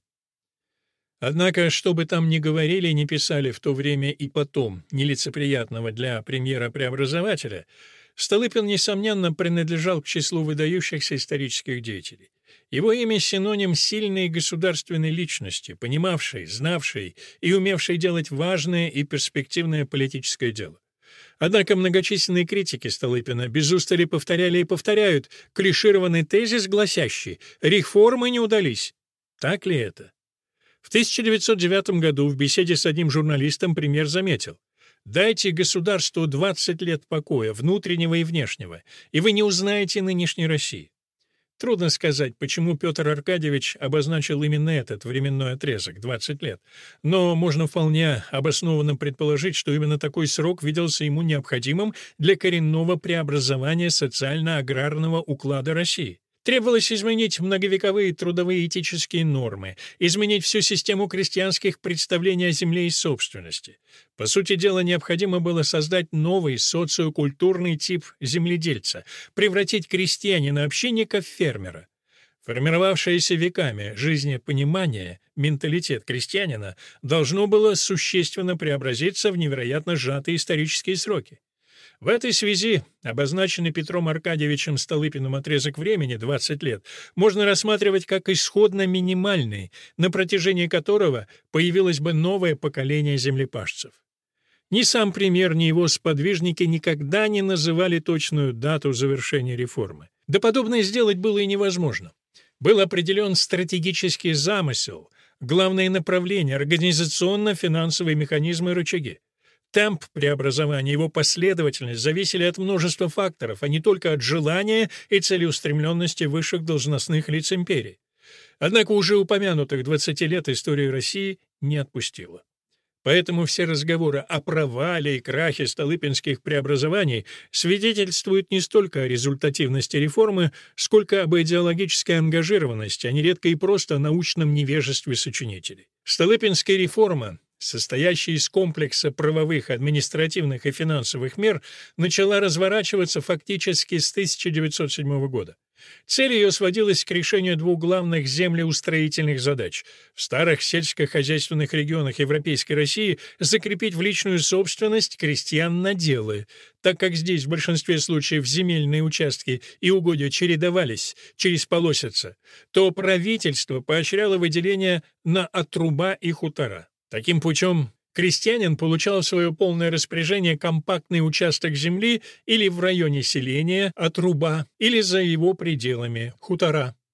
Однако, что бы там ни говорили и ни писали в то время и потом, нелицеприятного для премьера-преобразователя, Столыпин, несомненно, принадлежал к числу выдающихся исторических деятелей. Его имя — синоним сильной государственной личности, понимавшей, знавшей и умевшей делать важное и перспективное политическое дело. Однако многочисленные критики Столыпина без устали повторяли и повторяют клишированный тезис, гласящий: «Реформы не удались». Так ли это? В тысяча девятьсот девятом году в беседе с одним журналистом премьер заметил: «Дайте государству двадцать лет покоя, внутреннего и внешнего, и вы не узнаете нынешней России». Трудно сказать, почему Петр Аркадьевич обозначил именно этот временной отрезок — двадцать лет, но можно вполне обоснованно предположить, что именно такой срок виделся ему необходимым для коренного преобразования социально-аграрного уклада России. Требовалось изменить многовековые трудовые этические нормы, изменить всю систему крестьянских представлений о земле и собственности. По сути дела, необходимо было создать новый социокультурный тип земледельца, превратить крестьянина-общинника в фермера. Формировавшееся веками жизнепонимание, менталитет крестьянина должно было существенно преобразиться в невероятно сжатые исторические сроки. В этой связи обозначенный Петром Аркадьевичем Столыпиным отрезок времени, двадцать лет, можно рассматривать как исходно минимальный, на протяжении которого появилось бы новое поколение землепашцев. Ни сам премьер, ни его сподвижники никогда не называли точную дату завершения реформы. Да подобное сделать было и невозможно. Был определен стратегический замысел, главное направление, организационно-финансовые механизмы и рычаги. Темп преобразования, его последовательность зависели от множества факторов, а не только от желания и целеустремленности высших должностных лиц империи. Однако уже упомянутых двадцати лет история России не отпустила. Поэтому все разговоры о провале и крахе столыпинских преобразований свидетельствуют не столько о результативности реформы, сколько об идеологической ангажированности, а нередко и просто о научном невежестве сочинителей. Столыпинская реформа, состоящая из комплекса правовых, административных и финансовых мер, начала разворачиваться фактически с тысяча девятьсот седьмого года. Цель ее сводилась к решению двух главных землеустроительных задач — в старых сельскохозяйственных регионах Европейской России закрепить в личную собственность крестьян наделы. Так как здесь в большинстве случаев земельные участки и угодья чередовались через полосица, то правительство поощряло выделение на отруба и хутора. Таким путем крестьянин получал в свое полное распоряжение компактный участок земли или в районе селения, отруба, или за его пределами, хутора.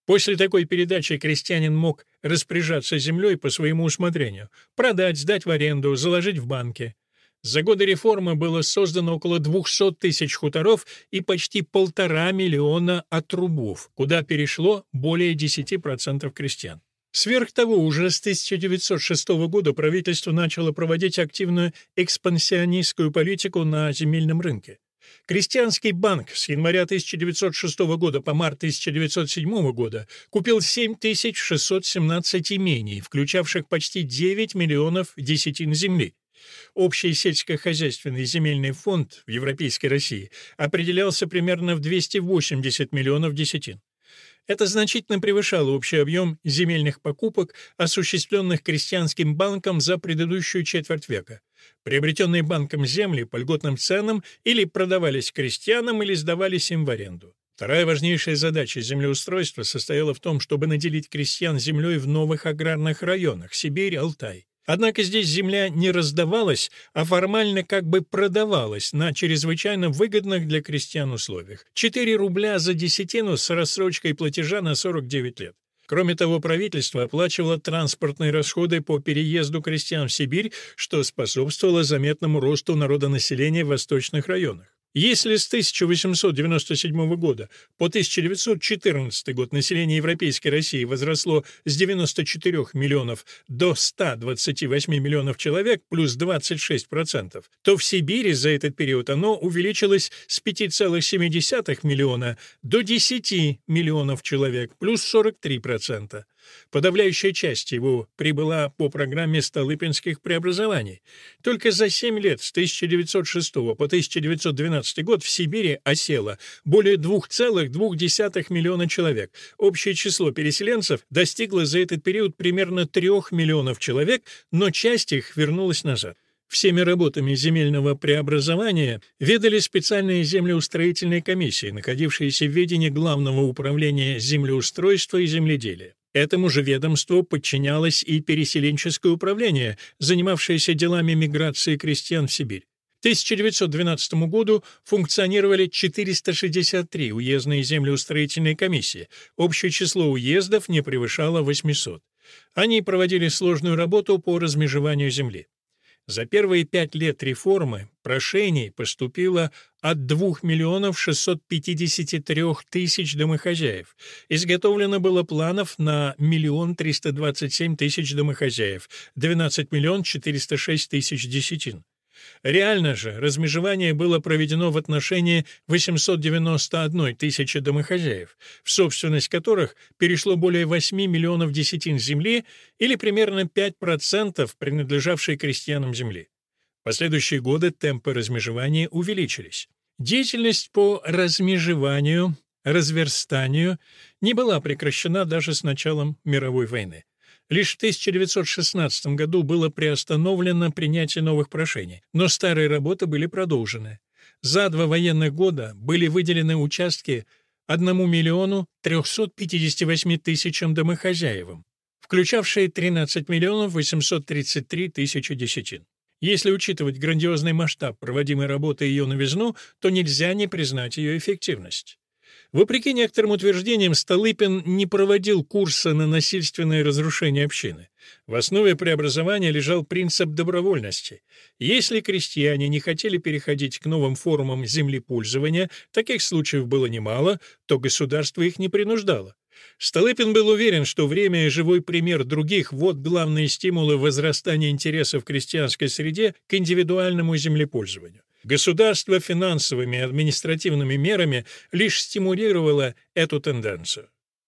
После такой передачи крестьянин мог распоряжаться землей по своему усмотрению, продать, сдать в аренду, заложить в банке. За годы реформы было создано около двухсот тысяч хуторов и почти полтора миллиона отрубов, куда перешло более десяти процентов крестьян. Сверх того, уже с тысяча девятьсот шестого года правительство начало проводить активную экспансионистскую политику на земельном рынке. Крестьянский банк с января тысяча девятьсот шестого года по март тысяча девятьсот седьмого года купил семь тысяч шестьсот семнадцать имений, включавших почти девять миллионов десятин земли. Общий сельскохозяйственный земельный фонд в Европейской России определялся примерно в двести восемьдесят миллионов десятин. Это значительно превышало общий объем земельных покупок, осуществленных крестьянским банком за предыдущую четверть века. Приобретенные банком земли по льготным ценам или продавались крестьянам, или сдавались им в аренду. Вторая важнейшая задача землеустройства состояла в том, чтобы наделить крестьян землей в новых аграрных районах – Сибирь, Алтай. Однако здесь земля не раздавалась, а формально как бы продавалась на чрезвычайно выгодных для крестьян условиях. четыре рубля за десятину с рассрочкой платежа на сорок девять лет. Кроме того, правительство оплачивало транспортные расходы по переезду крестьян в Сибирь, что способствовало заметному росту народонаселения в восточных районах. Если с тысяча восемьсот девяносто седьмого года по тысяча девятьсот четырнадцатый год население Европейской России возросло с девяноста четырёх миллионов до ста двадцати восьми миллионов человек, плюс двадцать шесть процентов, то в Сибири за этот период оно увеличилось с пяти целых семи десятых миллиона до десяти миллионов человек, плюс сорок три процента. Подавляющая часть его прибыла по программе Столыпинских преобразований. Только за семь лет с тысяча девятьсот шестого по тысяча девятьсот двенадцатый год в Сибири осело более двух целых двух десятых миллиона человек. Общее число переселенцев достигло за этот период примерно трех миллионов человек, но часть их вернулась назад. Всеми работами земельного преобразования ведали специальные землеустроительные комиссии, находившиеся в ведении Главного управления землеустройства и земледелия. Этому же ведомству подчинялось и переселенческое управление, занимавшееся делами миграции крестьян в Сибирь. К тысяча девятьсот двенадцатому году функционировали четыреста шестьдесят три уездные землеустроительные комиссии. Общее число уездов не превышало восьмисот. Они проводили сложную работу по размежеванию земли. За первые пять лет реформы прошений поступило от двух миллионов шестисот пятидесяти трёх тысяч домохозяев. Изготовлено было планов на миллион триста двадцать семь тысяч домохозяев, двенадцать миллионов четыреста шесть тысяч десятин. Реально же размежевание было проведено в отношении восьмисот девяноста одной тысячи домохозяев, в собственность которых перешло более восьми миллионов десятин земли или примерно пять процентов принадлежавшей крестьянам земли. В последующие годы темпы размежевания увеличились. Деятельность по размежеванию, разверстанию не была прекращена даже с началом мировой войны. Лишь в тысяча девятьсот шестнадцатом году было приостановлено принятие новых прошений, но старые работы были продолжены. За два военных года были выделены участки одному миллиону трёхсот пятидесяти восьми тысячам домохозяевам, включавшие тринадцать миллионов восемьсот тридцать три тысячи десятин. Если учитывать грандиозный масштаб проводимой работы и ее новизну, то нельзя не признать ее эффективность. Вопреки некоторым утверждениям, Столыпин не проводил курса на насильственное разрушение общины. В основе преобразования лежал принцип добровольности. Если крестьяне не хотели переходить к новым формам землепользования, таких случаев было немало, то государство их не принуждало. Столыпин был уверен, что время и живой пример других – вот главные стимулы возрастания интереса в крестьянской среде к индивидуальному землепользованию. Государство финансовыми и административными мерами лишь стимулировало эту тенденцию.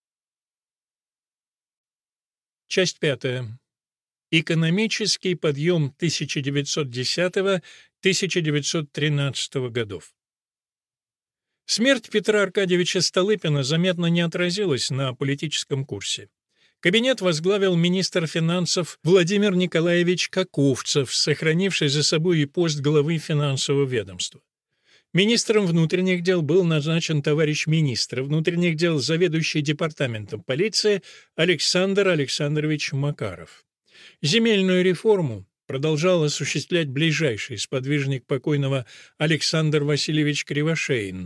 Часть пятая. Экономический подъем тысяча девятьсот десятого — тысяча девятьсот тринадцатого годов. Смерть Петра Аркадьевича Столыпина заметно не отразилась на политическом курсе. Кабинет возглавил министр финансов Владимир Николаевич Каковцев, сохранивший за собой и пост главы финансового ведомства. Министром внутренних дел был назначен товарищ министра внутренних дел, заведующий департаментом полиции Александр Александрович Макаров. Земельную реформу продолжал осуществлять ближайший сподвижник покойного Александр Васильевич Кривошеин,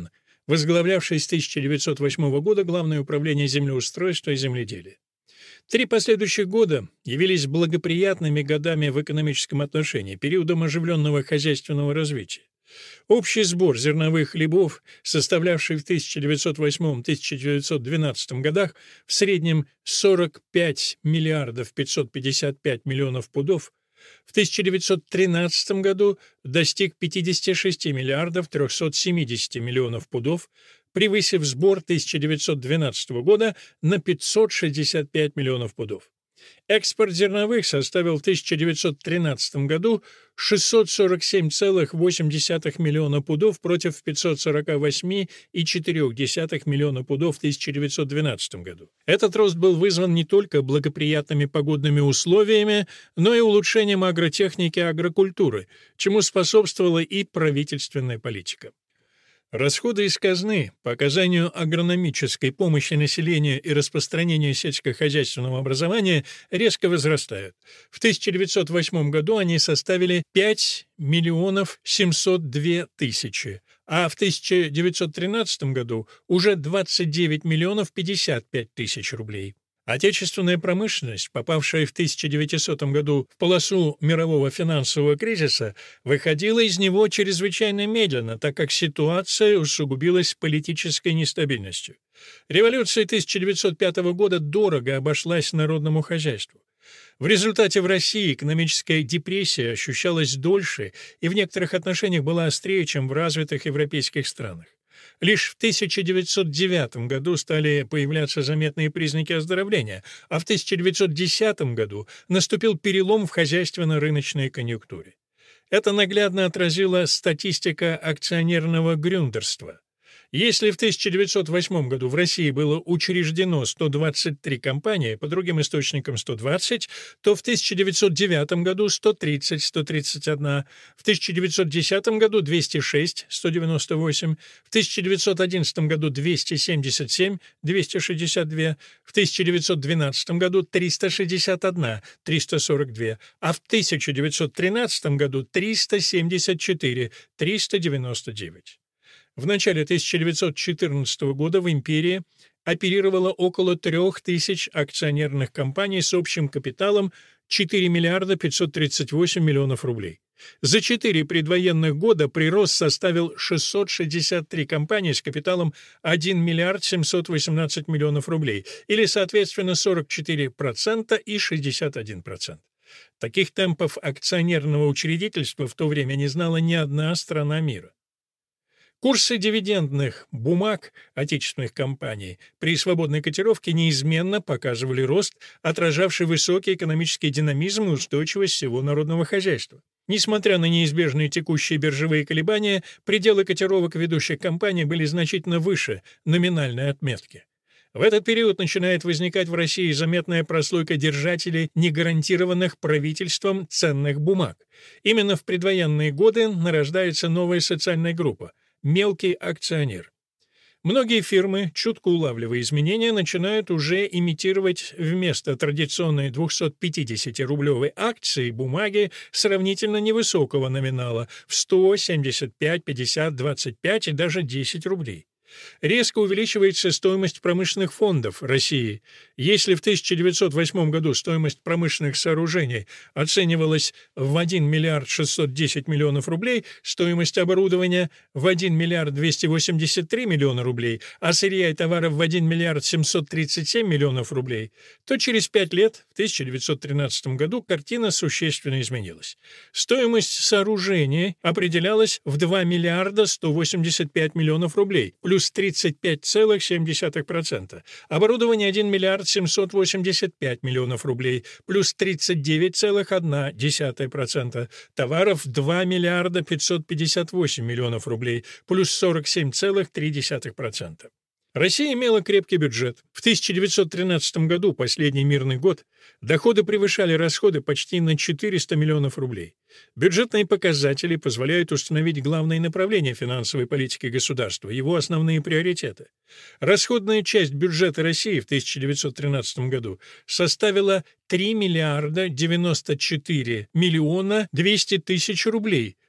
возглавлявший с тысяча девятьсот восьмого года Главное управление землеустройства и земледелия. Три последующих года явились благоприятными годами в экономическом отношении, периодом оживленного хозяйственного развития. Общий сбор зерновых хлебов, составлявший в тысяча девятьсот восьмом — тысяча девятьсот двенадцатом годах в среднем сорок пять миллиардов пятьсот пятьдесят пять миллионов пудов, в тысяча девятьсот тринадцатом году достиг пятьдесят шесть миллиардов триста семьдесят миллионов пудов, превысив сбор тысяча девятьсот двенадцатого года на пятьсот шестьдесят пять миллионов пудов. Экспорт зерновых составил в тысяча девятьсот тринадцатом году шестьсот сорок семь целых восемь десятых миллиона пудов против пятьсот сорок восемь целых четыре десятых миллиона пудов в тысяча девятьсот двенадцатом году. Этот рост был вызван не только благоприятными погодными условиями, но и улучшением агротехники и агрокультуры, чему способствовала и правительственная политика. Расходы из казны по оказанию агрономической помощи населению и распространению сельскохозяйственного образования резко возрастают. В тысяча девятьсот восьмом году они составили пять миллионов семьсот две тысячи, а в тысяча девятьсот тринадцатом году уже двадцать девять миллионов пятьдесят пять тысяч рублей. Отечественная промышленность, попавшая в тысяча девятисотом году в полосу мирового финансового кризиса, выходила из него чрезвычайно медленно, так как ситуация усугубилась политической нестабильностью. Революция тысяча девятьсот пятого года дорого обошлась народному хозяйству. В результате в России экономическая депрессия ощущалась дольше и в некоторых отношениях была острее, чем в развитых европейских странах. Лишь в тысяча девятьсот девятом году стали появляться заметные признаки оздоровления, а в тысяча девятьсот десятом году наступил перелом в хозяйственно-рыночной конъюнктуре. Это наглядно отразила статистика акционерного грюндерства. Если в тысяча девятьсот восьмом году в России было учреждено сто двадцать три компании, по другим источникам сто двадцать, то в тысяча девятьсот девятом году сто тридцать — сто тридцать один, в тысяча девятьсот десятом году двести шесть — сто девяносто восемь, в тысяча девятьсот одиннадцатом году двести семьдесят семь — двести шестьдесят два, в тысяча девятьсот двенадцатом году триста шестьдесят один — триста сорок два, а в тысяча девятьсот тринадцатом году триста семьдесят четыре — триста девяносто девять. В начале тысяча девятьсот четырнадцатого года в империи оперировало около трех тысяч акционерных компаний с общим капиталом четыре миллиарда пятьсот тридцать восемь миллионов рублей. За четыре предвоенных года прирост составил шестьсот шестьдесят три компании с капиталом один миллиард семьсот восемнадцать миллионов рублей, или, соответственно, сорок четыре процента и шестьдесят один процент. Таких темпов акционерного учредительства в то время не знала ни одна страна мира. Курсы дивидендных бумаг отечественных компаний при свободной котировке неизменно показывали рост, отражавший высокий экономический динамизм и устойчивость всего народного хозяйства. Несмотря на неизбежные текущие биржевые колебания, пределы котировок ведущих компаний были значительно выше номинальной отметки. В этот период начинает возникать в России заметная прослойка держателей негарантированных правительством ценных бумаг. Именно в предвоенные годы нарождается новая социальная группа — мелкий акционер. Многие фирмы, чутко улавливая изменения, начинают уже имитировать вместо традиционной двухсотпятидесятирублевой акции бумаги сравнительно невысокого номинала в сто, семьдесят пять, пятьдесят, двадцать пять и даже десять рублей. Резко увеличивается стоимость промышленных фондов России. Если в тысяча девятьсот восьмом году стоимость промышленных сооружений оценивалась в один миллиард шестьсот десять миллионов рублей, стоимость оборудования в один миллиард двести восемьдесят три миллиона рублей, а сырья и товаров в один миллиард семьсот тридцать семь миллионов рублей, то через пять лет, в тысяча девятьсот тринадцатом году, картина существенно изменилась. Стоимость сооружений определялась в два миллиарда сто восемьдесят пять миллионов рублей, плюс тридцать пять целых семь десятых процента. Оборудование один миллиард семьсот восемьдесят пять миллионов рублей, плюс тридцать девять целых одна десятая процента. Товаров два миллиарда пятьсот пятьдесят восемь миллионов рублей, плюс сорок семь целых три десятых процента. Россия имела крепкий бюджет. В тысяча девятьсот тринадцатом году, последний мирный год, доходы превышали расходы почти на четыреста миллионов рублей. Бюджетные показатели позволяют установить главные направления финансовой политики государства, его основные приоритеты. Расходная часть бюджета России в тысяча девятьсот тринадцатом году составила три миллиарда девяносто четыре миллиона двести тысяч рублей,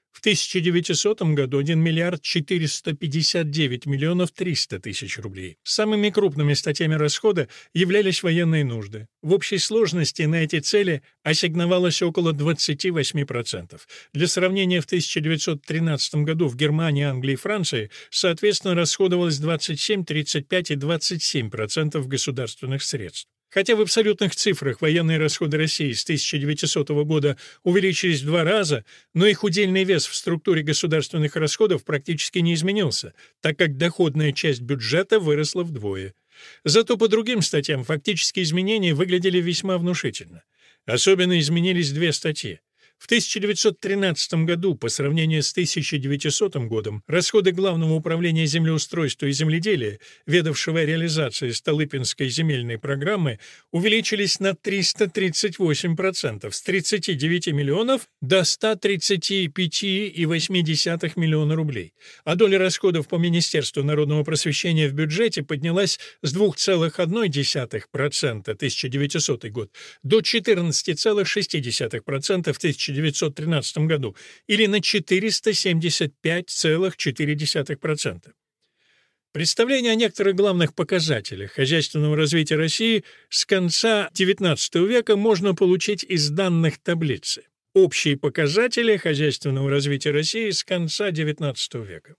В тысяча девятисотом году один миллиард четыреста пятьдесят девять миллионов триста тысяч рублей. Самыми крупными статьями расхода являлись военные нужды. В общей сложности на эти цели ассигновалось около двадцать восемь процентов. Для сравнения, в тысяча девятьсот тринадцатом году в Германии, Англии и Франции соответственно расходовалось двадцать семь, тридцать пять и двадцать семь процентов государственных средств. Хотя в абсолютных цифрах военные расходы России с тысяча девятисотого года увеличились в два раза, но их удельный вес в структуре государственных расходов практически не изменился, так как доходная часть бюджета выросла вдвое. Зато по другим статьям фактические изменения выглядели весьма внушительно. Особенно изменились две статьи. В тысяча девятьсот тринадцатом году, по сравнению с тысяча девятисотым годом, расходы Главного управления землеустройства и земледелия, ведавшего реализацией Столыпинской земельной программы, увеличились на триста тридцать восемь процентов с тридцати девяти миллионов до ста тридцати пяти и восьми десятых миллиона рублей, а доля расходов по Министерству народного просвещения в бюджете поднялась с двух целых одной десятой процента тысяча девятисотый год до четырнадцати целых шести десятых процента в тысяча девятьсот тринадцатом году или на четыреста семьдесят пять целых четыре десятых процента. Представление о некоторых главных показателях хозяйственного развития России с конца девятнадцатого века можно получить из данных таблицы. Общие показатели хозяйственного развития России с конца девятнадцатого века.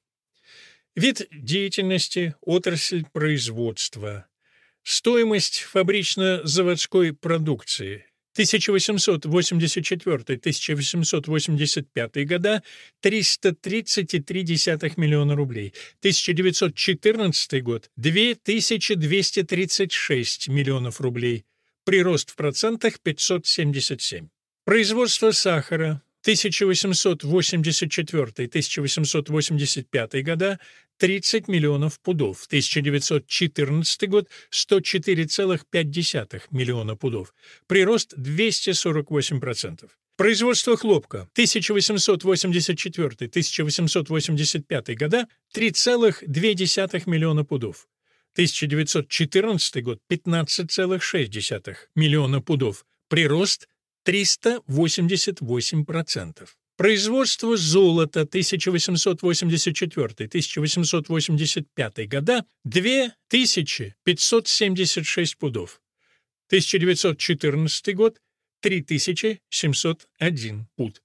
Вид деятельности, отрасль производства, стоимость фабрично-заводской продукции – тысяча восемьсот восемьдесят четвёртый — тысяча восемьсот восемьдесят пятый года — триста тридцать целых три десятых миллиона рублей, тысяча девятьсот четырнадцатый год — две тысячи двести тридцать шесть миллионов рублей, прирост в процентах пятьсот семьдесят семь. Производство сахара тысяча восемьсот восемьдесят четвёртый — тысяча восемьсот восемьдесят пятый года — тридцать миллионов пудов, тысяча девятьсот четырнадцатый год — сто четыре целых пять десятых миллиона пудов, прирост двести сорок восемь процентов. Производство хлопка тысяча восемьсот восемьдесят четвёртый — тысяча восемьсот восемьдесят пятый года — три целых две десятых миллиона пудов, тысяча девятьсот четырнадцатый год — пятнадцать целых шесть десятых миллиона пудов, прирост триста восемьдесят восемь процентов. Производство золота тысяча восемьсот восемьдесят четвёртый — тысяча восемьсот восемьдесят пятый года — две тысячи пятьсот семьдесят шесть пудов, тысяча девятьсот четырнадцатый год — три тысячи семьсот один пуд.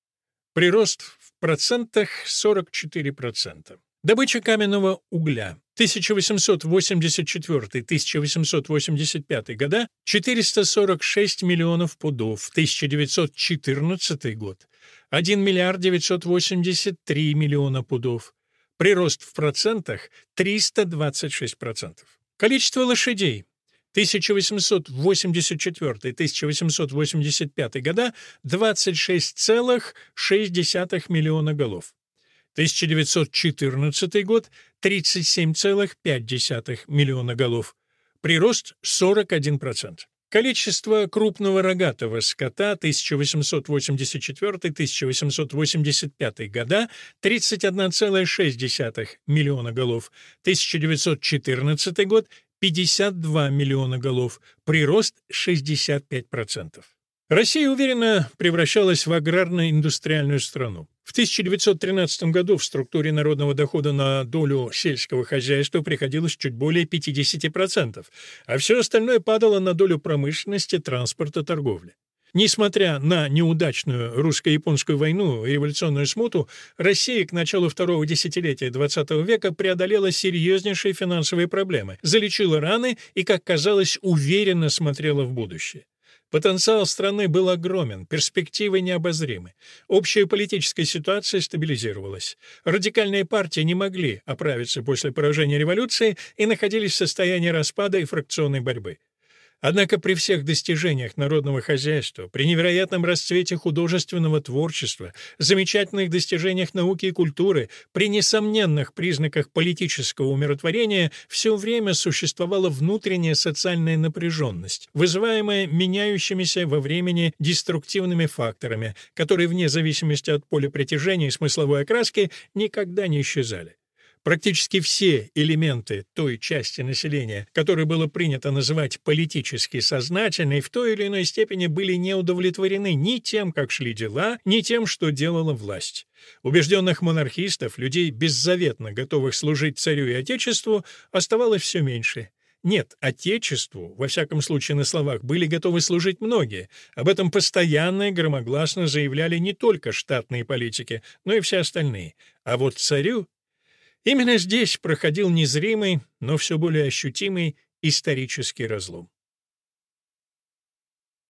Прирост в процентах сорок четыре процента. Добыча каменного угля тысяча восемьсот восемьдесят четвёртый — тысяча восемьсот восемьдесят пятый года — четыреста сорок шесть миллионов пудов, тысяча девятьсот четырнадцатый год — один миллиард девятьсот восемьдесят три миллиона пудов, прирост в процентах триста двадцать шесть процентов. Количество лошадей тысяча восемьсот восемьдесят четвёртый — тысяча восемьсот восемьдесят пятый года — двадцать шесть целых шесть десятых миллиона голов, тысяча девятьсот четырнадцатый год — тридцать семь целых пять десятых миллиона голов, прирост сорок один процент. Количество крупного рогатого скота тысяча восемьсот восемьдесят четвёртый — тысяча восемьсот восемьдесят пятый года — тридцать один целых шесть десятых миллиона голов, тысяча девятьсот четырнадцатый год — пятьдесят два миллиона голов, прирост шестьдесят пять процентов. Россия уверенно превращалась в аграрно-индустриальную страну. В тысяча девятьсот тринадцатом году в структуре народного дохода на долю сельского хозяйства приходилось чуть более пятьдесят процентов, а все остальное падало на долю промышленности, транспорта, торговли. Несмотря на неудачную русско-японскую войну и революционную смуту, Россия к началу второго десятилетия двадцатого века преодолела серьезнейшие финансовые проблемы, залечила раны и, как казалось, уверенно смотрела в будущее. Потенциал страны был огромен, перспективы необозримы. Общая политическая ситуация стабилизировалась. Радикальные партии не могли оправиться после поражения революции и находились в состоянии распада и фракционной борьбы. Однако при всех достижениях народного хозяйства, при невероятном расцвете художественного творчества, замечательных достижениях науки и культуры, при несомненных признаках политического умиротворения все время существовала внутренняя социальная напряженность, вызываемая меняющимися во времени деструктивными факторами, которые вне зависимости от поля притяжения и смысловой окраски никогда не исчезали. Практически все элементы той части населения, которую было принято называть политически сознательной, в той или иной степени были не удовлетворены ни тем, как шли дела, ни тем, что делала власть. Убежденных монархистов, людей, беззаветно готовых служить царю и отечеству, оставалось все меньше. Нет, отечеству, во всяком случае на словах, были готовы служить многие. Об этом постоянно и громогласно заявляли не только штатные политики, но и все остальные. А вот царю... Именно здесь проходил незримый, но все более ощутимый исторический разлом.